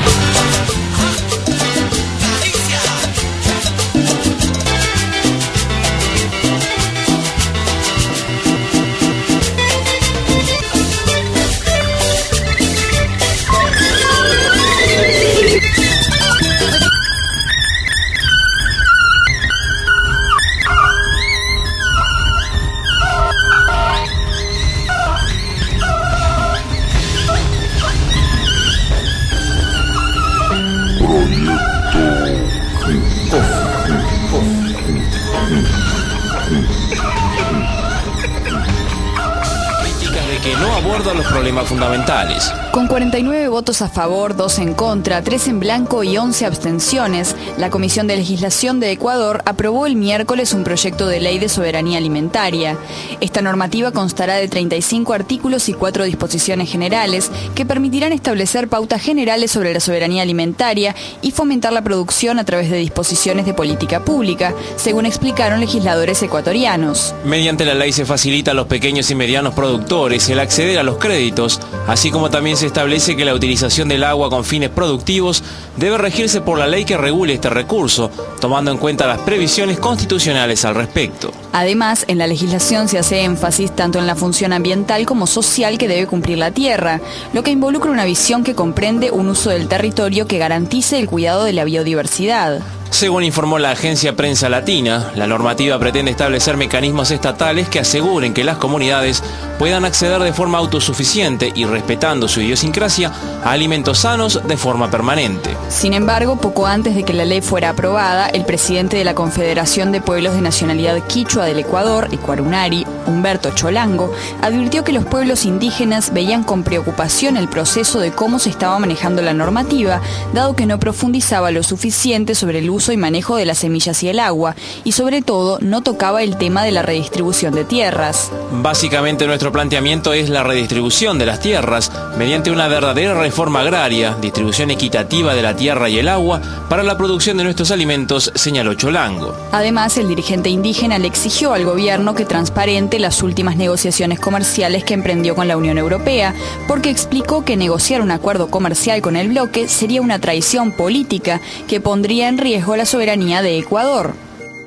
Los problemas fundamentales.
Con cuarenta y nueve votos a favor, dos en contra, tres en blanco y once abstenciones, la Comisión de Legislación de Ecuador aprobó el miércoles un proyecto de ley de soberanía alimentaria. Esta normativa constará de treinta y cinco artículos y cuatro disposiciones generales que permitirán establecer pautas generales sobre la soberanía alimentaria y fomentar la producción a través de disposiciones de política pública, según explicaron legisladores ecuatorianos.
Mediante la ley se facilita a los pequeños y medianos productores el acceder a los créditos, así como también se establece que la utilización del agua con fines productivos debe regirse por la ley que regule este recurso, tomando en cuenta las previsiones constitucionales al respecto.
Además, en la legislación se hace énfasis tanto en la función ambiental como social que debe cumplir la tierra, lo que involucra una visión que comprende un uso del territorio que garantice el cuidado de la biodiversidad.
Según informó la agencia Prensa Latina, la normativa pretende establecer mecanismos estatales que aseguren que las comunidades puedan acceder de forma autosuficiente y respetando su idiosincrasia a alimentos sanos de forma permanente.
Sin embargo, poco antes de que la ley fuera aprobada, el presidente de la Confederación de Pueblos de Nacionalidad Quichua del Ecuador, Ecuarunari, Humberto Cholango, advirtió que los pueblos indígenas veían con preocupación el proceso de cómo se estaba manejando la normativa, dado que no profundizaba lo suficiente sobre el uso y manejo de las semillas y el agua, y sobre todo no tocaba el tema de la redistribución de tierras.
Básicamente nuestro planteamiento es la redistribución de las tierras mediante una verdadera reforma agraria, distribución equitativa de la tierra y el agua para la producción de nuestros alimentos, señaló Cholango.
Además, el dirigente indígena le exigió al gobierno que transparente las últimas negociaciones comerciales que emprendió con la Unión Europea, porque explicó que negociar un acuerdo comercial con el bloque sería una traición política que pondría en riesgo la soberanía de Ecuador.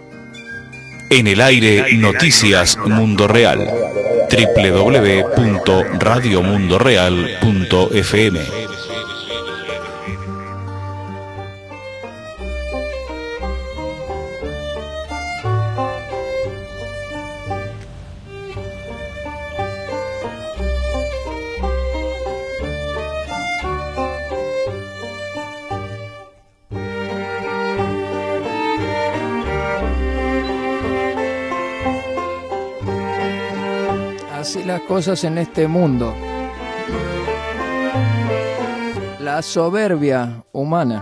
En el aire, Noticias Mundo Real. doble u doble u doble u punto radio mundo real punto f m.
Así las cosas en este mundo. La soberbia humana,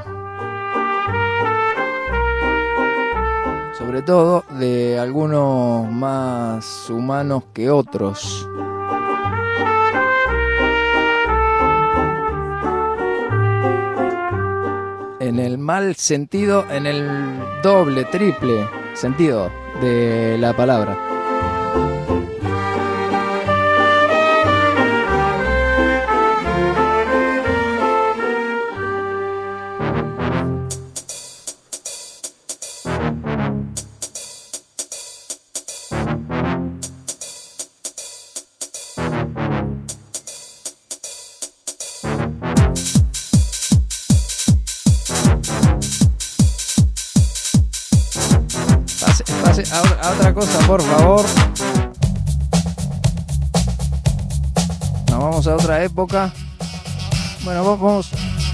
sobre todo de algunos más humanos que otros. el mal sentido, en el doble, triple sentido de la palabra. A otra cosa, por favor. Nos vamos a otra época. Bueno, vamos.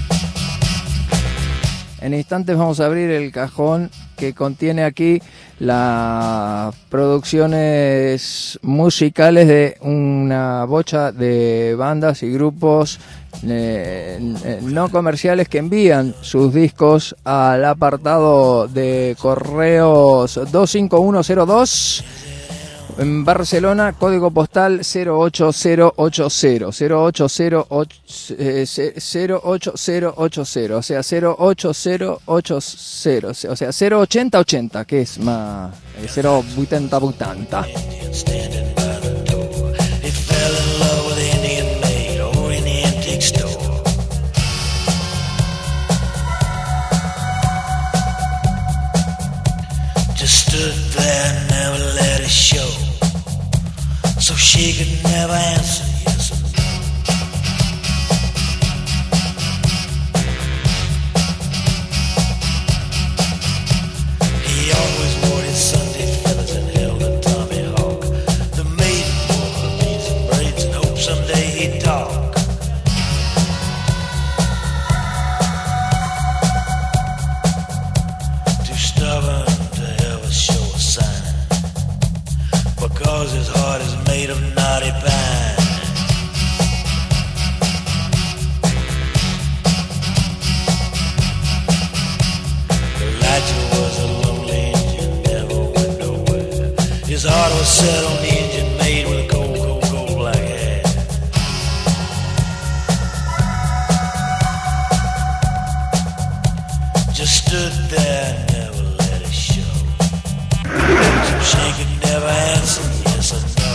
En instantes vamos a abrir el cajón que contiene aquí las producciones musicales de una bocha de bandas y grupos eh, no comerciales que envían sus discos al apartado de correos dos cinco uno cero dos en Barcelona, código postal cero ocho cero ocho cero, cero ocho cero ocho, eh, cero ocho cero ocho cero, o sea cero ocho cero ocho cero, o sea cero ochenta ochenta, que es más eh, cero ochenta ochenta.
So she could never answer yes or no. He always wore his Sunday feathers and held a Tommy Hawk. The maiden wore her beads and braids and hoped someday he'd talk. Too stubborn to ever show a sign, because his heart is made of knotty pine. Elijah was a lonely Indian, never went nowhere. His heart was set on the engine made with gold, gold, gold black hair. Just stood there and never let it show. So she could never answer yes or no.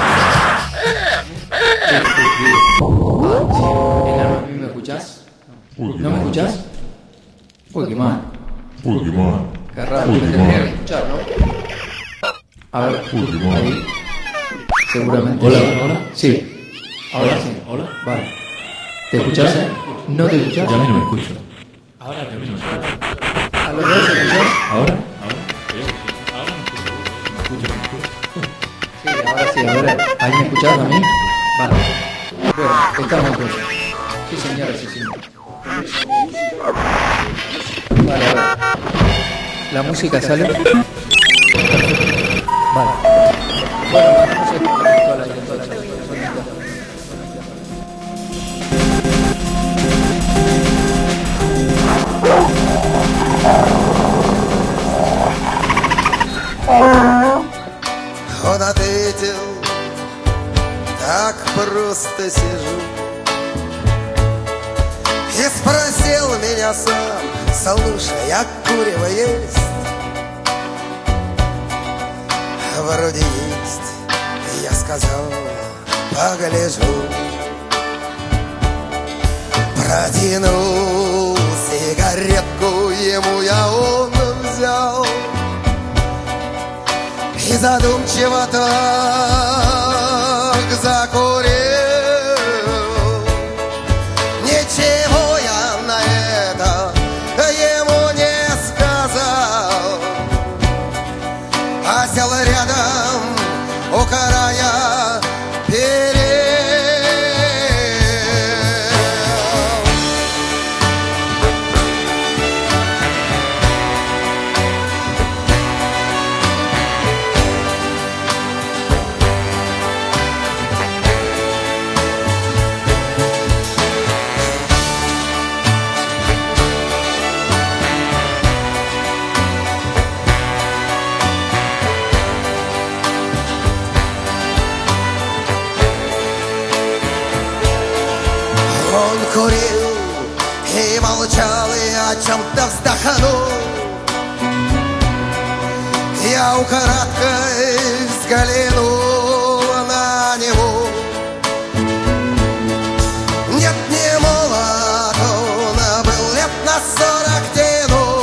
¿Me escuchás? ¿No me escuchás? Uy, qué mal.
Uy, qué mal.
Qué raro, me tendría que escuchar, ¿no? A ver, ahí. Seguramente.
Hola, hola.
Sí. Ahora sí.
Hola.
Vale. ¿Te escuchás? ¿No te escuchás?
Yo a mí no me escucho. Ahora a mí no me escucho.
¿A los dos se escuchás?
¿Ahora?
Sí, ahora sí, a ver, ¿ahí me escuchás a mí? Vale. Bueno, estamos pues. Sí, señora, sí, señor. Vale, a ver. ¿La música sale? Vale. Bueno, vamos a escuchar toda la toda la
Он ответил, так просто сижу, и спросил меня сам: слушай, а курево есть? Вроде есть, я сказал, погляжу. Протянул сигаретку ему, я он взял и задумчиво так закурил. Ничего я на это ему не сказал, а сел рядом у края перил. Курил И молчал, и о чем-то вздохнул. Я украдкой взглянул на него. Нет, не молод, он был лет на сорок девять.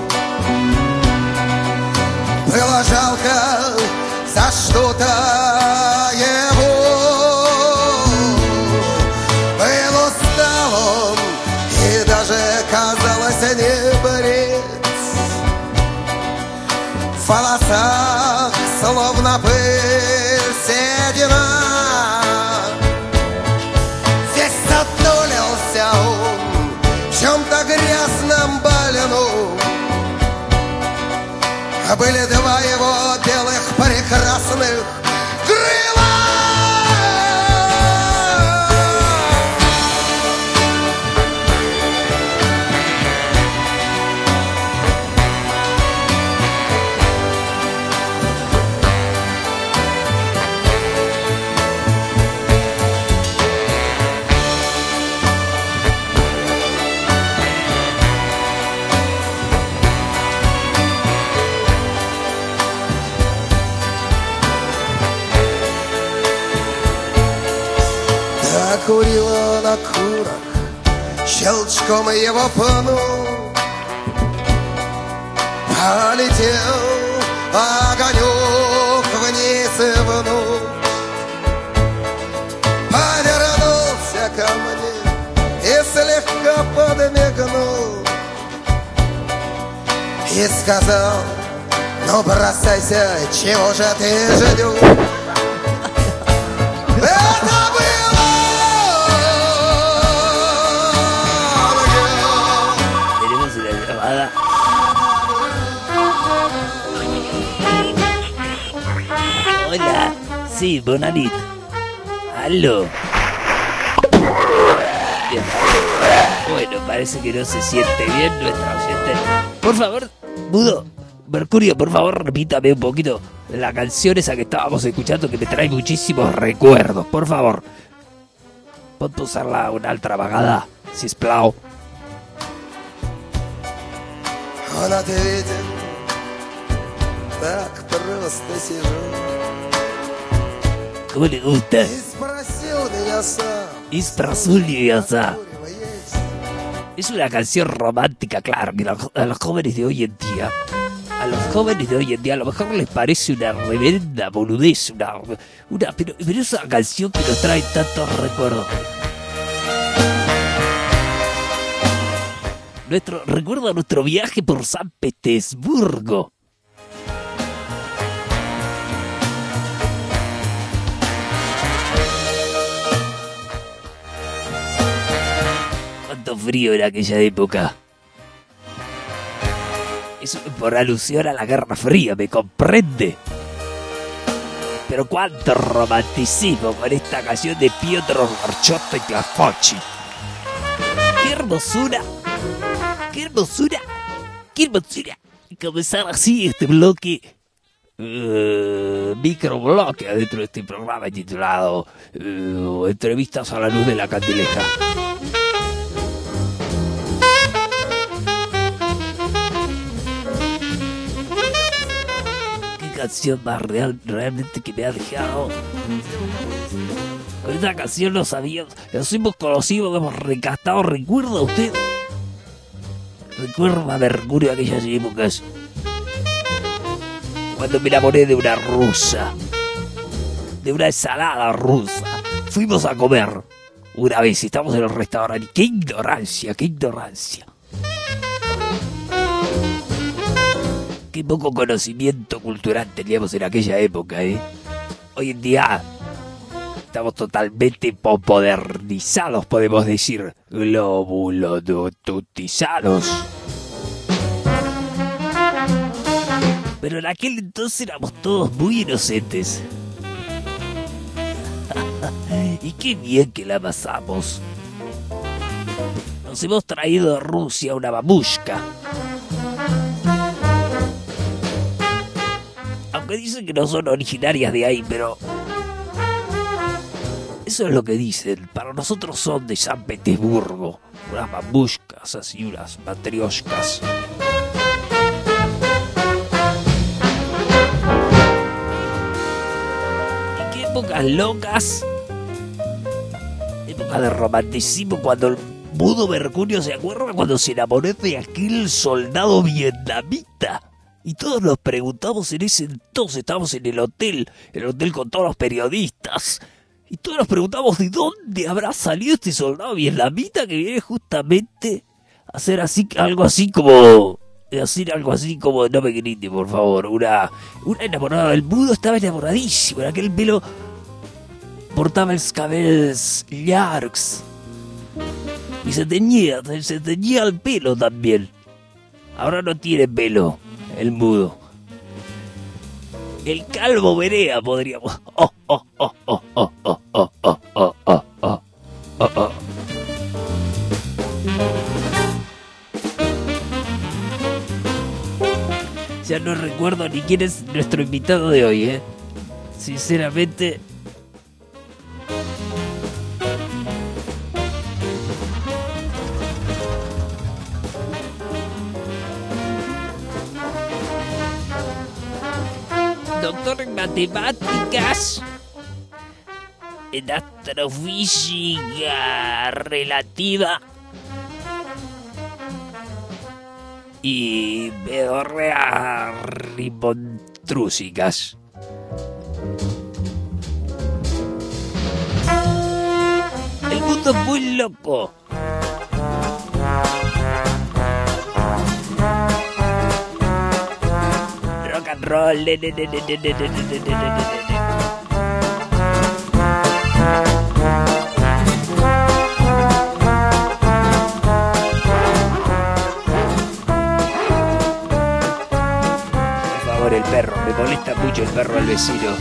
Было жалко за что-то его. Был устал он и даже казалось не брит. В волосах словно пыль седина. Здесь отнулился он в чем-то грязном больну. А были два его белых прекрасных крыла. Курила на курах, щелчком его пнул. Полетел огонек вниз и вновь. Повернулся ко мне и слегка подмигнул. И сказал: ну бросайся, чего же ты ждешь? Это было.
Hola, sí, Bonanit. Aló. Bien. Bueno, parece que no se siente bien nuestra oyente. Por favor, Mudo, Mercurio, por favor, repítame un poquito la canción esa que estábamos escuchando que me trae muchísimos recuerdos. Por favor. Pot posar-la una altra vegada, sisplau.
Он ответил: так просто сижу.
¿Cómo le gusta?
И спросил меня сам.
Y sпросил меня сам. Es una canción romántica, claro, que a los jóvenes de hoy en día, a los jóvenes de hoy en día a lo mejor les parece una reverenda boludez, una, una pero, pero es una canción que nos trae tantos recuerdos. Nuestro, recuerda nuestro viaje por San Petersburgo. Cuánto frío era aquella época. Eso por alusión a la Guerra Fría, ¿me comprende? Pero cuánto romanticismo con esta canción de Piotr Gorchotov. ¡Qué hermosura! ¡Qué hermosura! ¡Qué hermosura! Y comenzar así este bloque, uh, microbloque dentro de este programa titulado uh, Entrevistas a la luz de la candileja. Qué canción más real, realmente que me ha dejado. Con esta canción nos habíamos, nos hemos conocido, hemos recastado. ¿Recuerda usted? Recuerda, Mercurio, aquellas épocas cuando me enamoré de una rusa, de una ensalada rusa. Fuimos a comer una vez, estamos en el restaurante. ¡Qué ignorancia, qué ignorancia! Qué poco conocimiento cultural teníamos en aquella época, ¿eh? Hoy en día estamos totalmente modernizados, podemos decir, globulotutizados. Pero en aquel entonces éramos todos muy inocentes. Y qué bien que la pasamos. Nos hemos traído de Rusia una babushka. Aunque dicen que no son originarias de ahí, pero Eso es lo que dicen. Para nosotros son de San Petersburgo. Unas babushkas, así, unas matrioshkas. ¿Y qué épocas locas? Época de romanticismo, cuando el mudo Mercurio se acuerda cuando se enamoró de aquel soldado vietnamita. Y todos nos preguntamos en ese entonces, estábamos en el hotel, el hotel con todos los periodistas. Y todos nos preguntamos de dónde habrá salido este soldado vietnamita que viene justamente a hacer así, algo así como... Hacer algo así como... No me grite, por favor. Una, una enamorada. El mudo estaba enamoradísimo. En aquel pelo... Portaba els cabells llargs. Y se teñía, se teñía el pelo también. Ahora no tiene pelo, el mudo. El calvo Berea podríamos... Oh, oh, oh, oh, oh, oh, oh, oh, oh, oh, oh, oh, oh. Ya no recuerdo ni quién es nuestro invitado de hoy, ¿eh? Sinceramente... Doctor en matemáticas, en astrofísica relativa y pedorrea ribontrúsicas. El mundo es muy loco. Rock and roll. Ne, ne, ne, ne, ne, ne, ne, ne, ne, ne, ne. El perro, me molesta mucho el perro al vecino.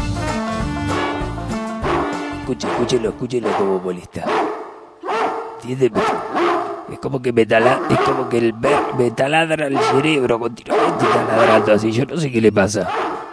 Escuche, escúchelo, escúchelo como molesta. ¿Entiende? Es como que me tala, es como que el perro me taladra el cerebro continuamente, taladrando así. Yo no sé qué le pasa.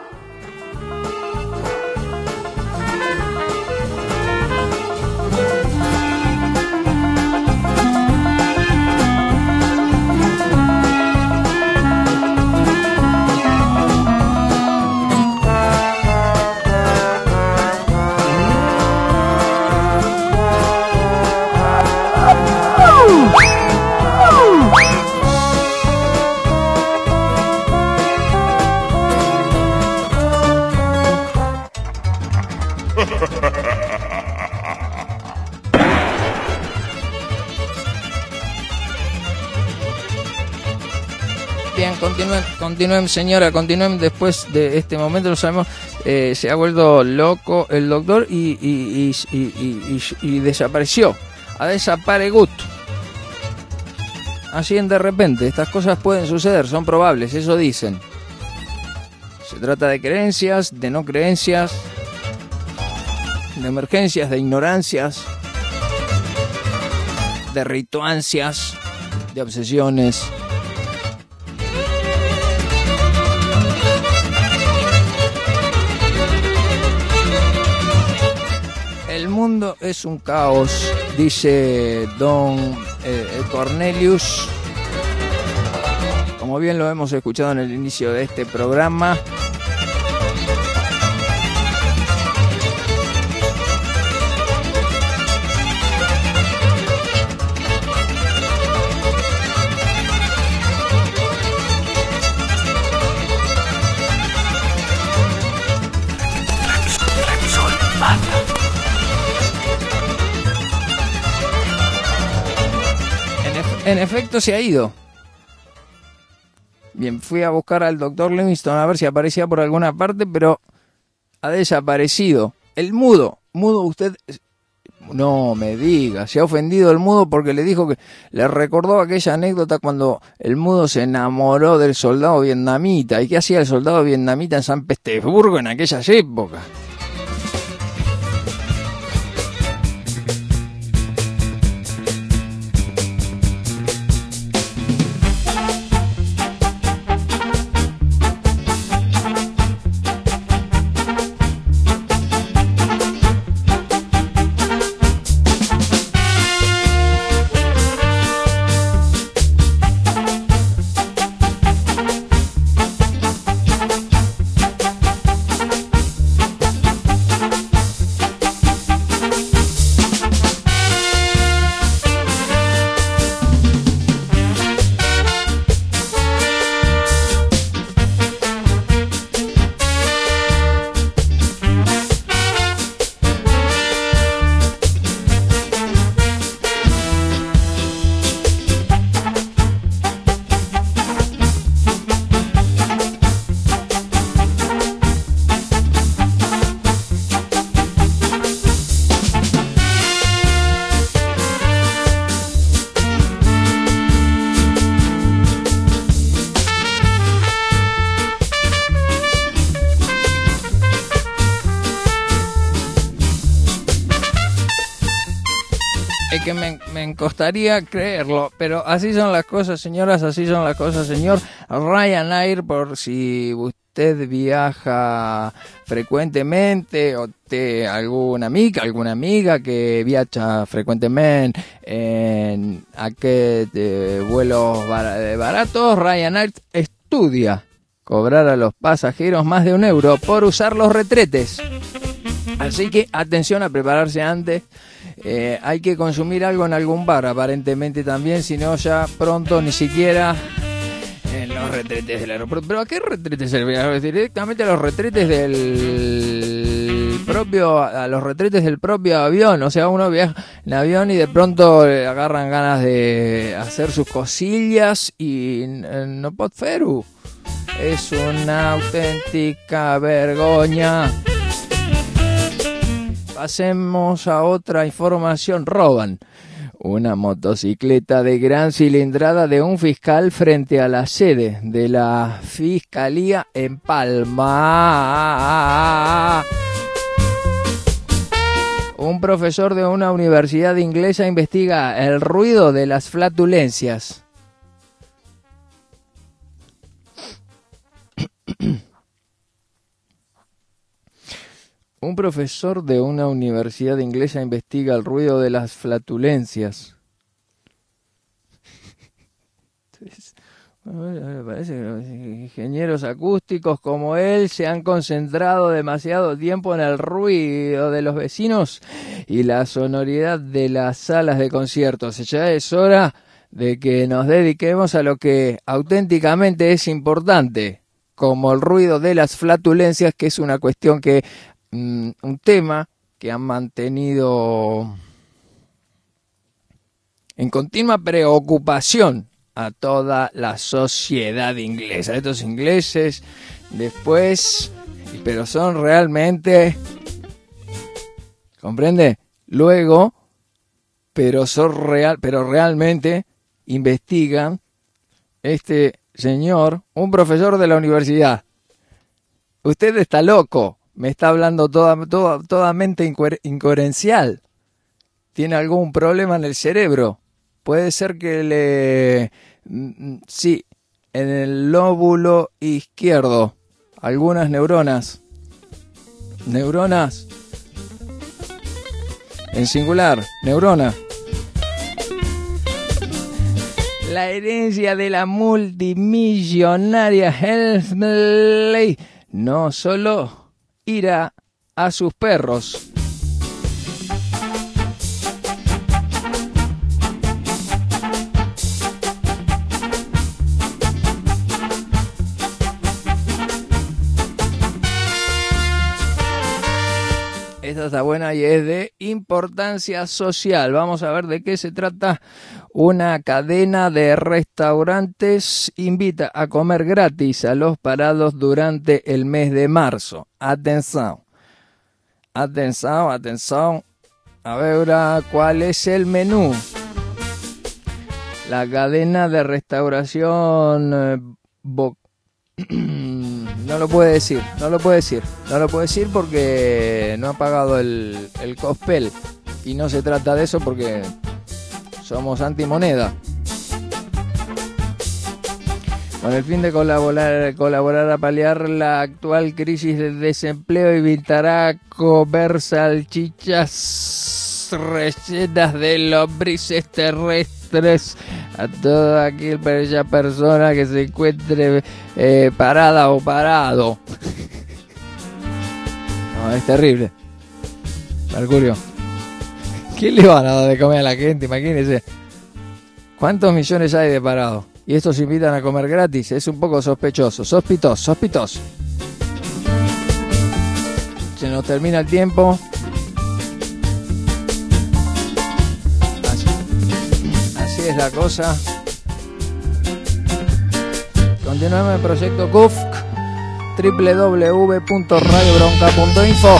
Bien, continúen, continúen señora, continúen después de este momento, lo sabemos, eh, se ha vuelto loco el doctor y, y, y, y, y, y, y desapareció, ha desaparegut. Así en de repente, estas cosas pueden suceder, son probables, eso dicen. Se trata de creencias, de no creencias, de emergencias, de ignorancias, de rituancias, de obsesiones. El mundo es un caos, dice don eh, Cornelius. Como bien lo hemos escuchado en el inicio de este programa. En efecto se ha ido. Bien, fui a buscar al doctor Livingston a ver si aparecía por alguna parte, pero ha desaparecido. El mudo, mudo usted... No me diga, se ha ofendido el mudo porque le dijo que... Le recordó aquella anécdota cuando el mudo se enamoró del soldado vietnamita. ¿Y qué hacía el soldado vietnamita en San Petersburgo en aquellas épocas? Es que me, me costaría creerlo, pero así son las cosas, señoras, así son las cosas, señor. Ryanair, por si usted viaja frecuentemente o te alguna amiga, alguna amiga que viaja frecuentemente en aquel de vuelos bar- baratos, Ryanair estudia cobrar a los pasajeros más de un euro por usar los retretes. Así que atención a prepararse antes. Eh, hay que consumir algo en algún bar, aparentemente también, si no ya pronto ni siquiera en los retretes del aeropuerto. ¿Pero a qué retretes se refiere? Directamente a los retretes del propio, a los retretes del propio avión. O sea, uno viaja en avión y de pronto le agarran ganas de hacer sus cosillas y no pot fer-ho. Es una auténtica vergüenza. Pasemos a otra información. Roban una motocicleta de gran cilindrada de un fiscal frente a la sede de la Fiscalía en Palma. Un profesor de una universidad inglesa investiga el ruido de las flatulencias. Un profesor de una universidad inglesa investiga el ruido de las flatulencias. Entonces, bueno, parece que los ingenieros acústicos como él se han concentrado demasiado tiempo en el ruido de los vecinos y la sonoridad de las salas de conciertos. Ya es hora de que nos dediquemos a lo que auténticamente es importante, como el ruido de las flatulencias, que es una cuestión que un tema que han mantenido en continua preocupación a toda la sociedad inglesa. Estos ingleses después, pero son realmente, ¿comprende? Luego, pero son real, pero realmente investigan este señor, un profesor de la universidad. Usted está loco. Me está hablando toda, toda, toda mente incoher- incoherencial. Tiene algún problema en el cerebro. Puede ser que le... Sí, en el lóbulo izquierdo. Algunas neuronas. Neuronas. En singular, neurona. La herencia de la multimillonaria Helmsley no solo irá a sus perros. Esta está buena y es de importancia social. Vamos a ver de qué se trata. Una cadena de restaurantes invita a comer gratis a los parados durante el mes de marzo. Atención. Atención, atención. A ver cuál es el menú. La cadena de restauración... Eh, Bo- no lo puede decir, no lo puede decir. No lo puede decir porque no ha pagado el, el cospel. Y no se trata de eso porque... somos antimoneda. Con el fin de colaborar, colaborar a paliar la actual crisis de desempleo, evitará comer salchichas rellenas de lombrices terrestres a toda aquella persona que se encuentre eh, parada o parado. No, es terrible. Mercurio. ¿Qué le van a dar de comer a la gente? Imagínense. ¿Cuántos millones hay de parados? Y estos invitan a comer gratis. Es un poco sospechoso. Sospitoso, sospitoso. Se nos termina el tiempo. Así, así es la cosa. Continuamos en el proyecto C U F C. doble u doble u doble u punto radio bronca punto info.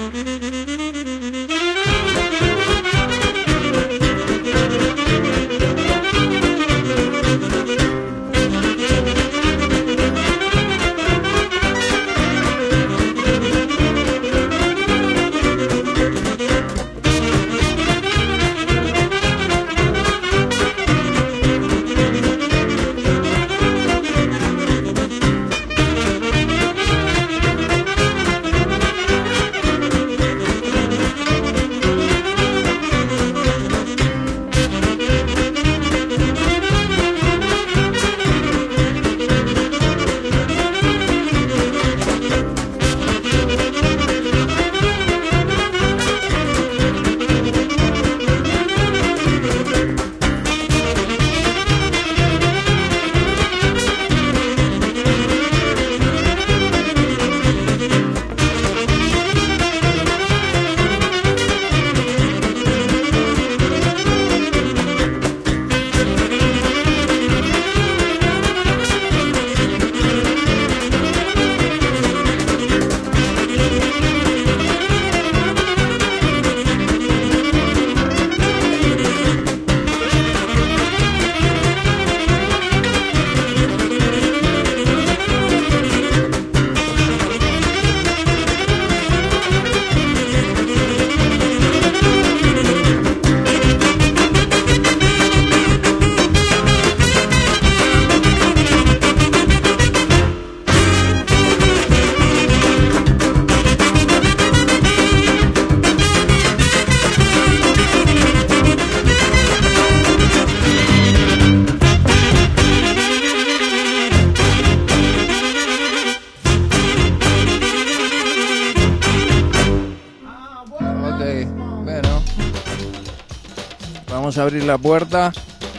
Vamos a abrir la puerta.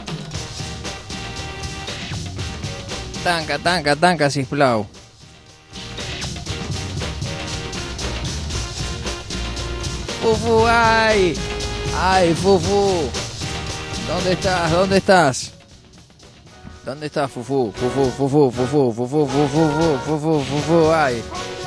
Tanca, tanca, tanca, sisplau. Fufu, ay. Ay, Fufu. ¿Dónde estás? ¿Dónde estás? ¿Dónde estás, Fufu? Fufu, Fufu, Fufu, Fufu, Fufu, Fufu, Fufu, Fufu, ay.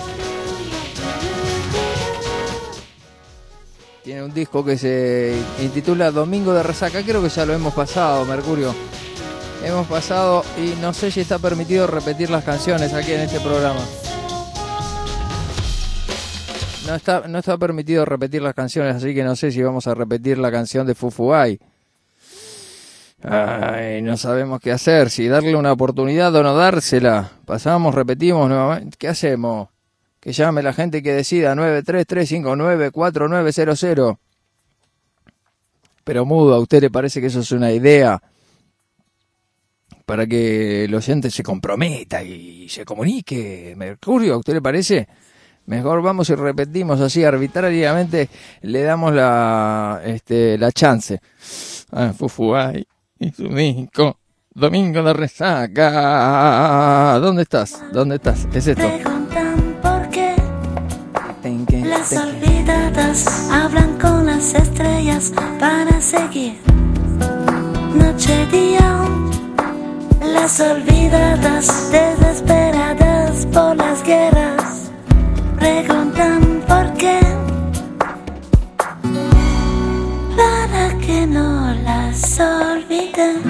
Tiene un disco que se intitula Domingo de Resaca. Creo que ya lo hemos pasado, Mercurio. Hemos pasado y no sé si está permitido repetir las canciones aquí en este programa. No está, no está permitido repetir las canciones, así que no sé si vamos a repetir la canción de Fufuay. Ay, no sabemos qué hacer, si darle una oportunidad o no dársela. Pasamos, repetimos nuevamente. ¿Qué hacemos? Que llame la gente que decida, nueve tres tres cinco nueve cuatro nueve cero cero. Pero mudo, ¿a usted le parece que eso es una idea? Para que el oyente se comprometa y se comunique. Mercurio, ¿a usted le parece? Mejor vamos y repetimos así arbitrariamente, le damos la este la chance. Ah, Fufuay, y su disco, Domingo de Resaca. ¿Dónde estás? ¿Dónde estás? Es esto.
Las olvidadas hablan con las estrellas para seguir noche día. Las olvidadas desesperadas por las guerras preguntan por qué, para que no las olviden.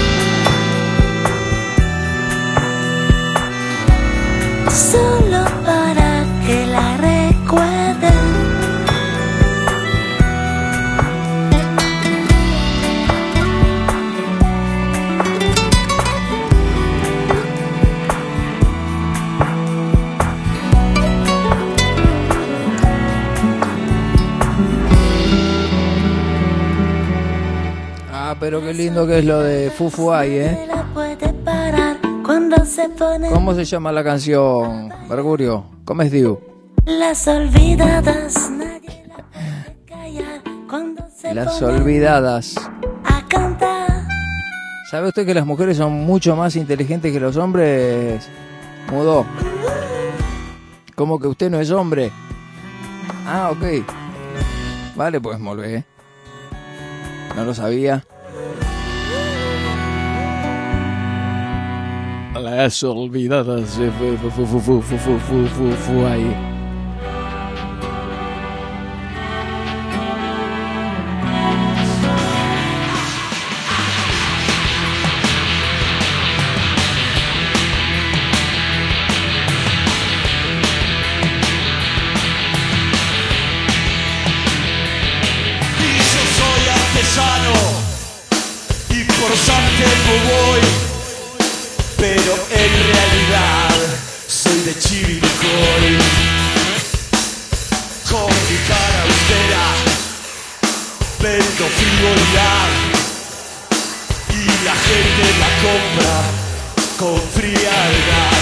Solo para que la recuerden.
Ah, pero qué lindo que es lo de Fufuay, ¿eh? ¿Cómo se llama la canción, Mercurio? ¿Cómo es Diu?
Las olvidadas, nadie la puede callar cuando se
Las
ponen
olvidadas.
a cantar.
¿Sabe usted que las mujeres son mucho más inteligentes que los hombres? Mudó. ¿Cómo que usted no es hombre? Ah, ok. Vale, pues molvé. No lo sabía. Las olvidadas de fu fu fu fu fu fu fu fu ahí.
con frialdad.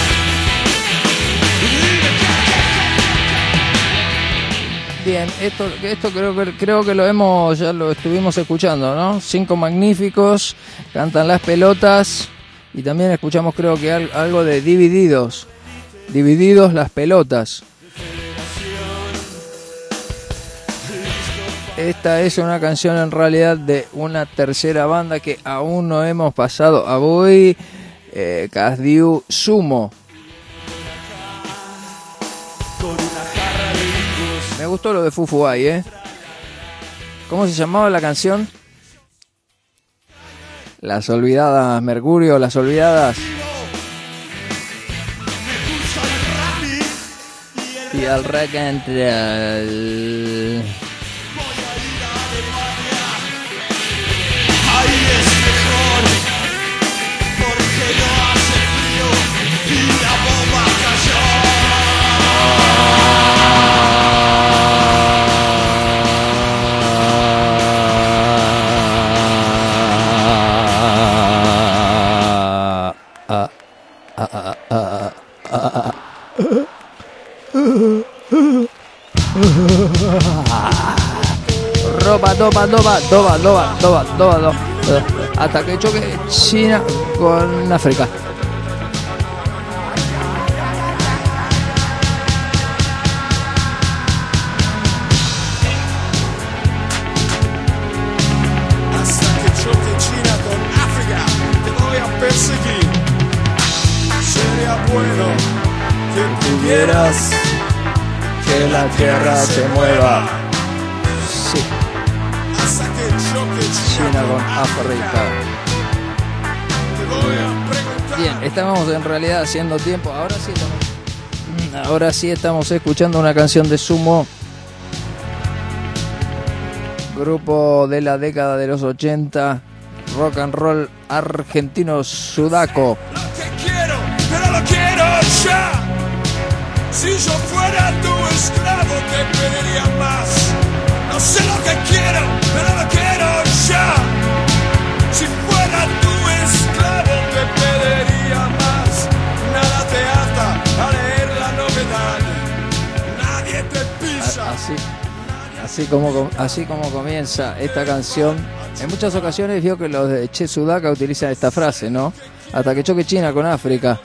Bien, esto, esto creo que creo que lo hemos, ya lo estuvimos escuchando, ¿no? Cinco Magníficos, cantan Las Pelotas y también escuchamos creo que al, algo de Divididos, Divididos Las Pelotas. Esta es una canción en realidad de una tercera banda que aún no hemos pasado a hoy, eh, Casdiu Sumo. Me gustó lo de Fufuay, ¿eh? ¿Cómo se llamaba la canción? Las Olvidadas, Mercurio, Las Olvidadas. Y al rock and roll.
Ahí es mejor, porque no hace frío y la bomba cayó.
Ah, ah, ah, ah, ah, ah. Roba, doba, doba, doba, doba, doba, doba, doba. Hasta que choque China con África.
Hasta que choque China con África, te voy a perseguir. Sería bueno que pudieras
que la tierra se mueva. Sí.
Hasta que choque
China con África. Bien, estábamos en realidad haciendo tiempo. Ahora sí estamos, ahora sí estamos escuchando una canción de Sumo, grupo de la década de los ochenta, rock and roll argentino sudaco.
quiero, pero lo quiero ya. Si yo fuera tu esclavo te pediría más. No sé lo que quiero, pero lo quiero ya. Si fuera tu esclavo te pediría más. Nada te ata a leer la novedad. Nadie te pisa.
Así, así como así como comienza esta canción. En muchas ocasiones vio que los de Che Sudaca utilizan esta frase, ¿no? Hasta que choque China con África.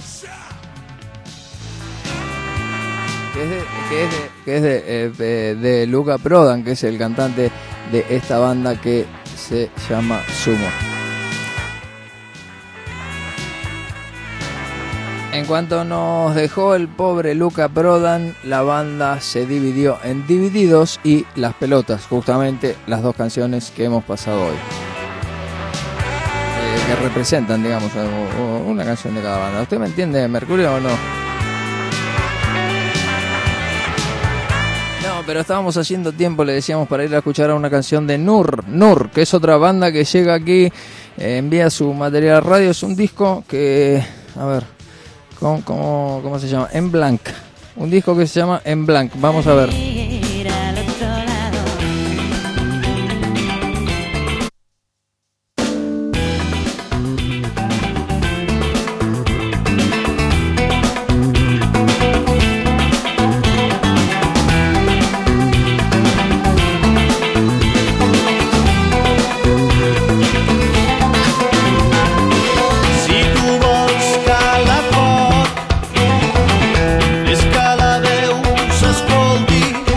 Que es de, que es de, que es de, eh, de, de Luca Prodan, que es el cantante de esta banda que se llama Sumo. En cuanto nos dejó el pobre Luca Prodan, la banda se dividió en Divididos y Las Pelotas, justamente las dos canciones que hemos pasado hoy. Eh, que representan, digamos, una canción de cada banda. ¿Usted me entiende, Mercurio, o no? No, pero estábamos haciendo tiempo, le decíamos, para ir a escuchar a una canción de Nur, Nur, que es otra banda que llega aquí, eh, envía su material a radio. Es un disco que, a ver, ¿cómo, cómo, cómo se llama? En Blanc, un disco que se llama En Blanc, vamos a ver.
Escala de uns escoltis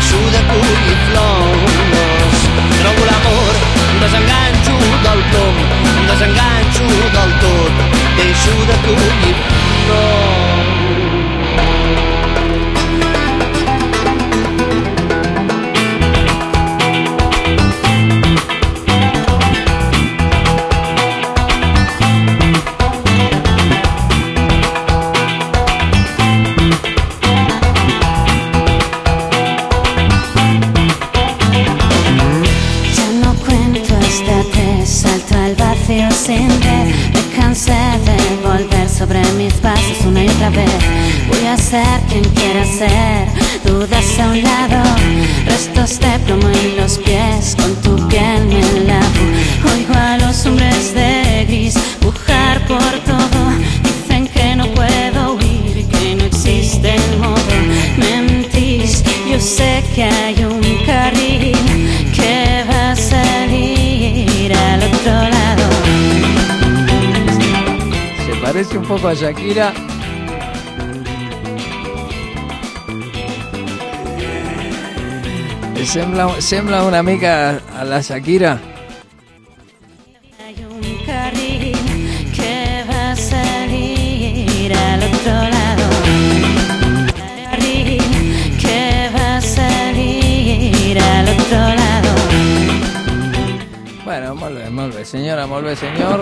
deixo de collir flors. Trobo l'amor, desenganxo del plom, desenganxo del tot, deixo de collir flors.
Siempre me cansé de volver sobre mis pasos una y otra vez. Voy a ser quien quiera ser, dudas a un lado, restos de plomo en los pies, con tu piel me lavo. Oigo a los hombres de gris pujar por todo, dicen que no puedo huir, que no existe el modo. Mentís, yo sé que hay un carril que va a salir al otro lado.
Parece un poco a Shakira. Sembla, sembla una mica a la Shakira.
Hay un carril que va a salir al otro lado. Carril que va a salir al otro lado.
Bueno, molt bé, molt bé, senyora, molt bé, senyor.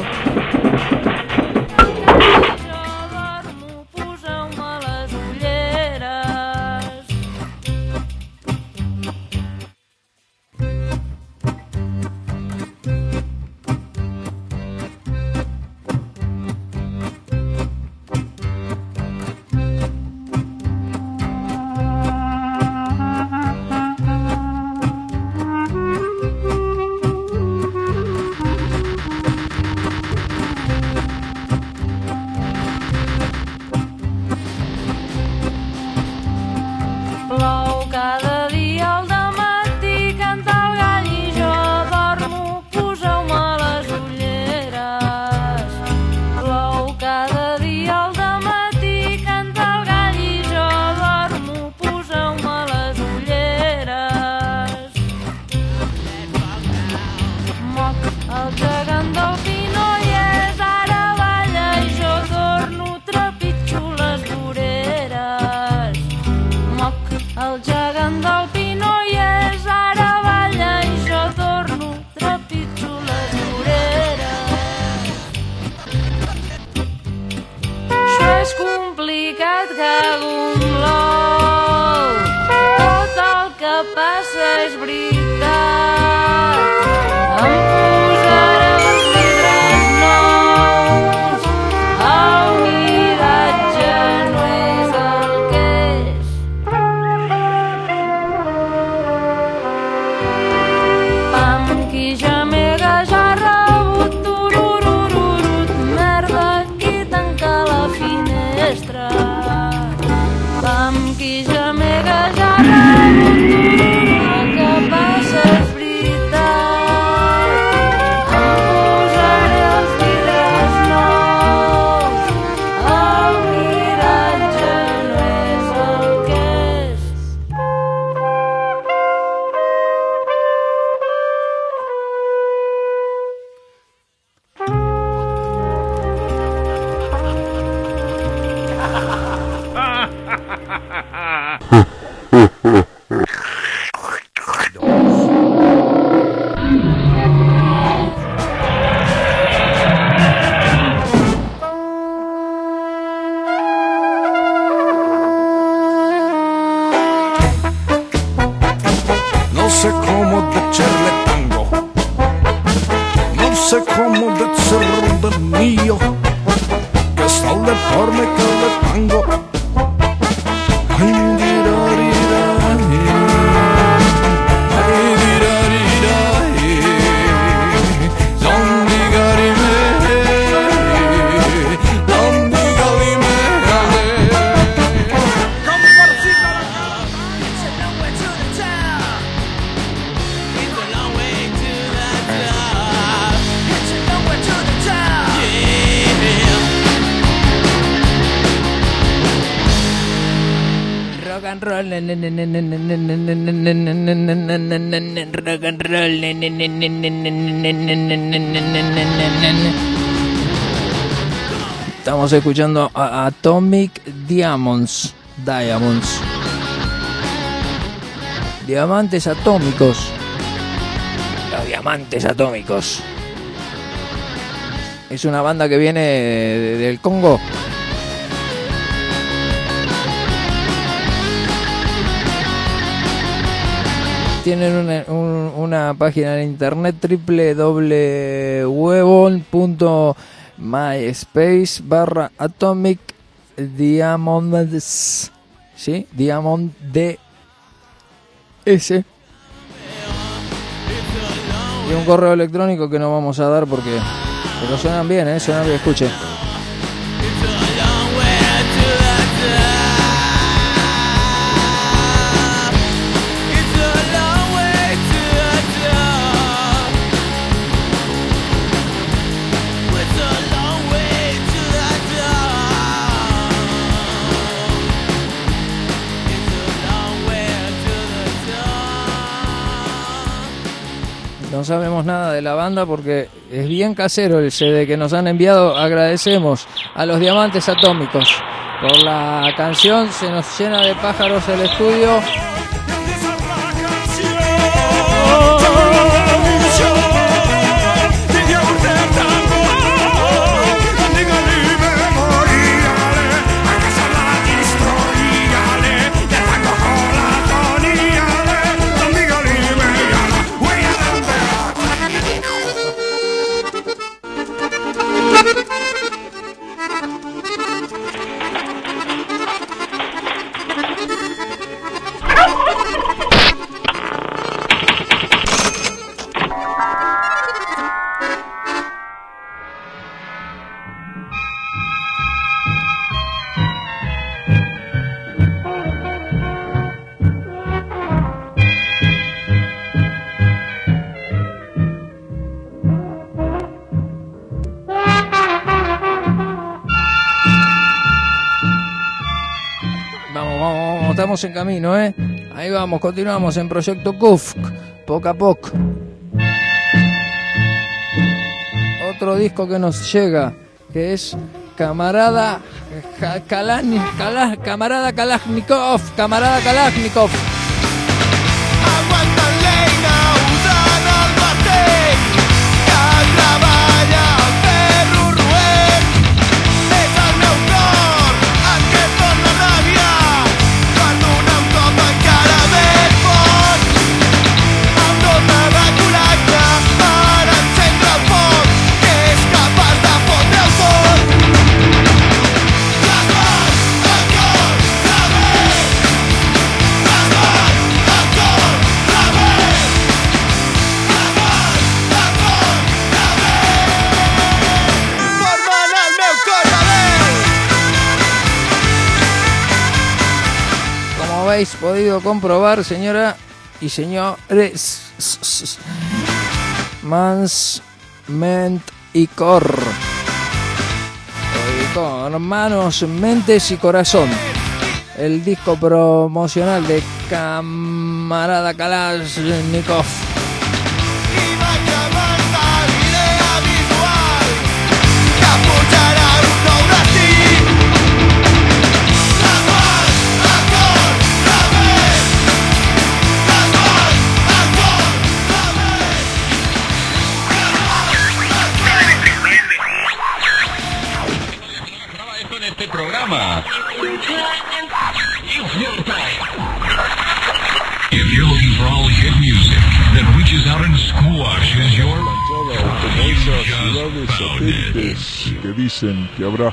Pam qui ja m'he gasat, el que passa és veritat.
and roll, rock and roll. Estamos escuchando a Atomic Diamonds, Diamonds, diamantes atómicos, los diamantes atómicos. Es una banda que viene de, del Congo. Tienen una, un, una página en internet doble u doble u doble u punto myspace barra atomic diamonds, ¿sí? Diamond D S. Y un correo electrónico que no vamos a dar porque... Pero suenan bien, ¿eh? Suenan bien, escuche. No sabemos nada de la banda porque es bien casero el C D que nos han enviado. Agradecemos a los Diamantes Atómicos por la canción. Se nos llena de pájaros el estudio. Estamos en camino, ¿eh? Ahí vamos, continuamos en Proyecto Kufk, poco a poco. Otro disco que nos llega, que es Camarada Kalani, Kala, Camarada Kalashnikov, Camarada Kalashnikov. Habéis podido comprobar, señora y señores, Mans, Ment y Cor, con manos, mentes y corazón, el disco promocional de Camarada Kalashnikov.
Programa. If you're looking for all hit music that reaches out and squashes your
ciudades satélites que dicen que habrá,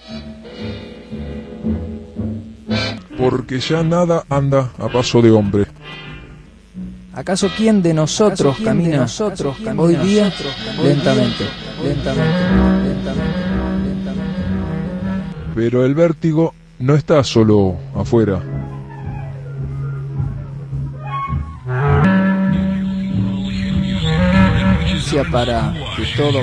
porque ya nada anda a paso de hombre.
¿Acaso quién de nosotros quién camina de nosotros hoy día nosotros, lentamente, lentamente, lentamente?
Pero el vértigo no está solo afuera.
Para que todo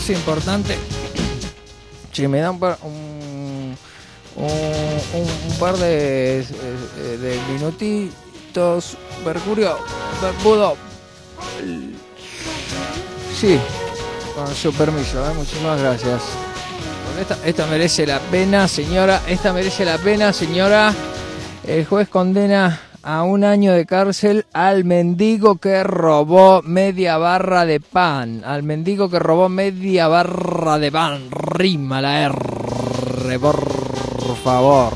noticia importante. Si me da un par, un, un, un, un par de, de minutitos, Mercurio, Bermudo. Sí, con su permiso, ¿eh? Muchísimas gracias. Esta, esta merece la pena, señora. Esta merece la pena, señora. El juez condena a un año de cárcel al mendigo que robó media barra de pan. Al mendigo que robó media barra de pan. Rima la R, por favor.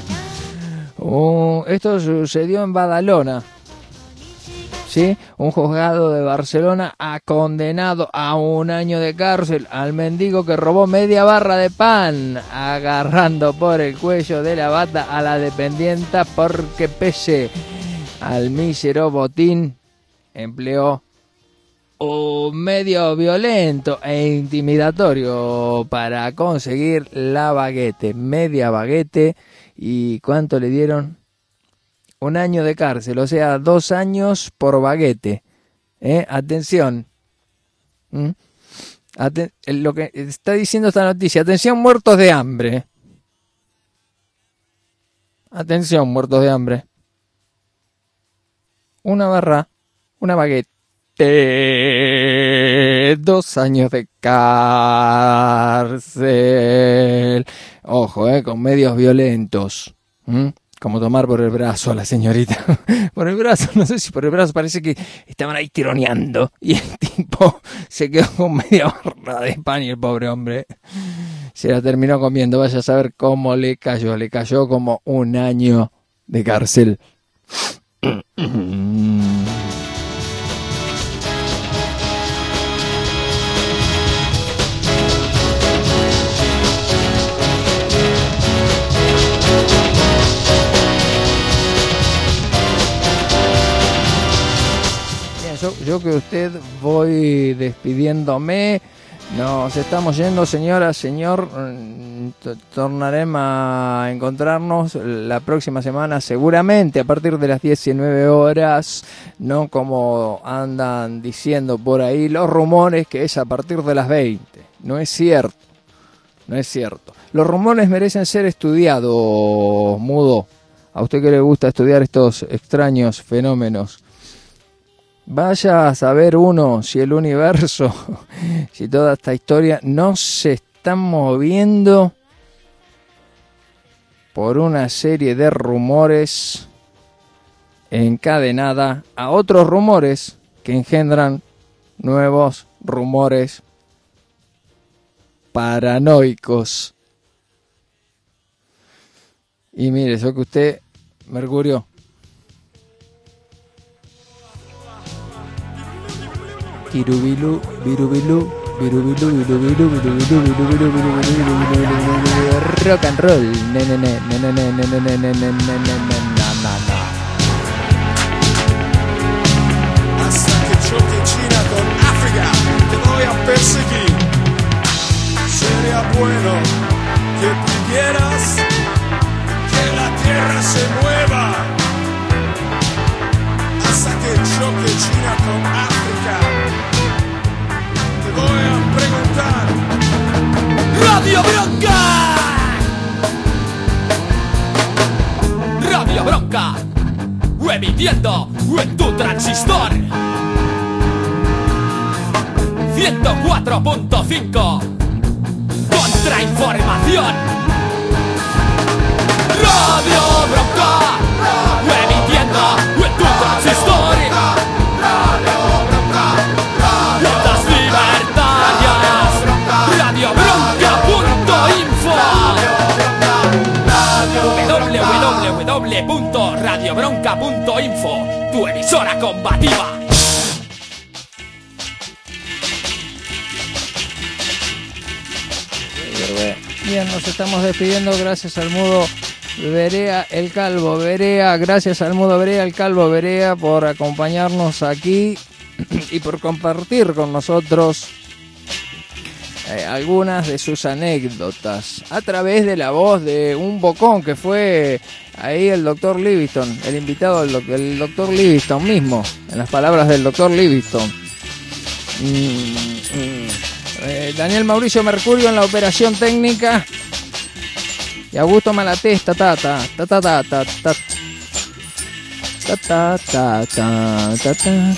Uh, esto sucedió en Badalona. ¿Sí? Un juzgado de Barcelona ha condenado a un año de cárcel al mendigo que robó media barra de pan, agarrando por el cuello de la bata a la dependienta porque pese al mísero botín empleó un medio violento e intimidatorio para conseguir la baguette, media baguette. ¿Y cuánto le dieron? Un año de cárcel, o sea, dos años por baguette. ¿Eh? Atención. ¿Mm? Aten- lo que está diciendo esta noticia. Atención, muertos de hambre. Atención, muertos de hambre. Una barra, una baguette. Dos años de cárcel. Ojo, eh, con medios violentos. ¿Mm? Como tomar por el brazo a la señorita. Por el brazo, no sé si por el brazo, parece que estaban ahí tironeando. Y el tipo se quedó con media barra de pan y el pobre hombre se la terminó comiendo. Vaya a saber cómo le cayó. Le cayó como un año de cárcel. Yo, yo que usted voy despidiéndome. Nos estamos yendo, señora, señor. Tornaremos a encontrarnos la próxima semana, seguramente a partir de las diecinueve horas, no como andan diciendo por ahí los rumores que es a partir de las veinte. No es cierto, no es cierto. Los rumores merecen ser estudiados, Mudo. A usted que le gusta estudiar estos extraños fenómenos. Vaya a saber uno si el universo, si toda esta historia no se está moviendo por una serie de rumores encadenada a otros rumores que engendran nuevos rumores paranoicos. Y mire, eso que usted, Mercurio, Kirubilu, virubilu, virubilu, virubilu, virubilu, virubilu, virubilu, rock and roll, ne ne ne ne ne ne ne ne ne ne ne ne ne
Hasta que choque China con África, te voy a perseguir. Sería bueno que pidieras que la tierra se mueva. Hasta que choque China con África. Voy a preguntar.
Radio Bronca. Radio Bronca. Emitiendo en tu transistor. ciento cuatro punto cinco. Contrainformación. Radio Bronca. Emitiendo en tu transistor. Ondas libertarias. Radio Bronca punto info. doble u doble u doble u punto radio bronca punto info. Tu emisora combativa.
Bien, nos estamos despidiendo. Gracias al Mudo Berea, el Calvo Berea. Gracias al Mudo Berea, el Calvo Berea, por acompañarnos aquí y por compartir con nosotros eh, algunas de sus anécdotas a través de la voz de un bocón que fue ahí el doctor Livingston, el invitado del doc- el doctor Livingston mismo, en las palabras del doctor Livingston. Mm, mm. Eh, Daniel Mauricio Mercurio en la operación técnica. Y Augusto Malatés, ta ta ta ta ta ta ta ta ta ta ta ta ta ta.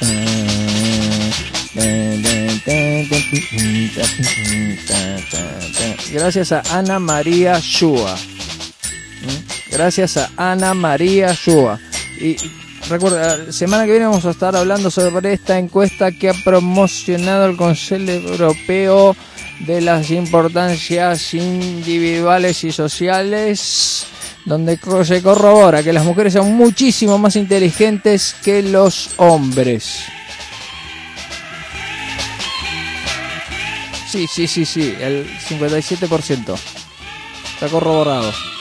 Gracias a Ana María Shua. Gracias a Ana María Shua. Y recuerda, semana que viene vamos a estar hablando sobre esta encuesta que ha promocionado el Consejo Europeo de las importancias individuales y sociales, donde se corrobora que las mujeres son muchísimo más inteligentes que los hombres. Sí, sí, sí, sí, el cincuenta y siete por ciento está corroborado.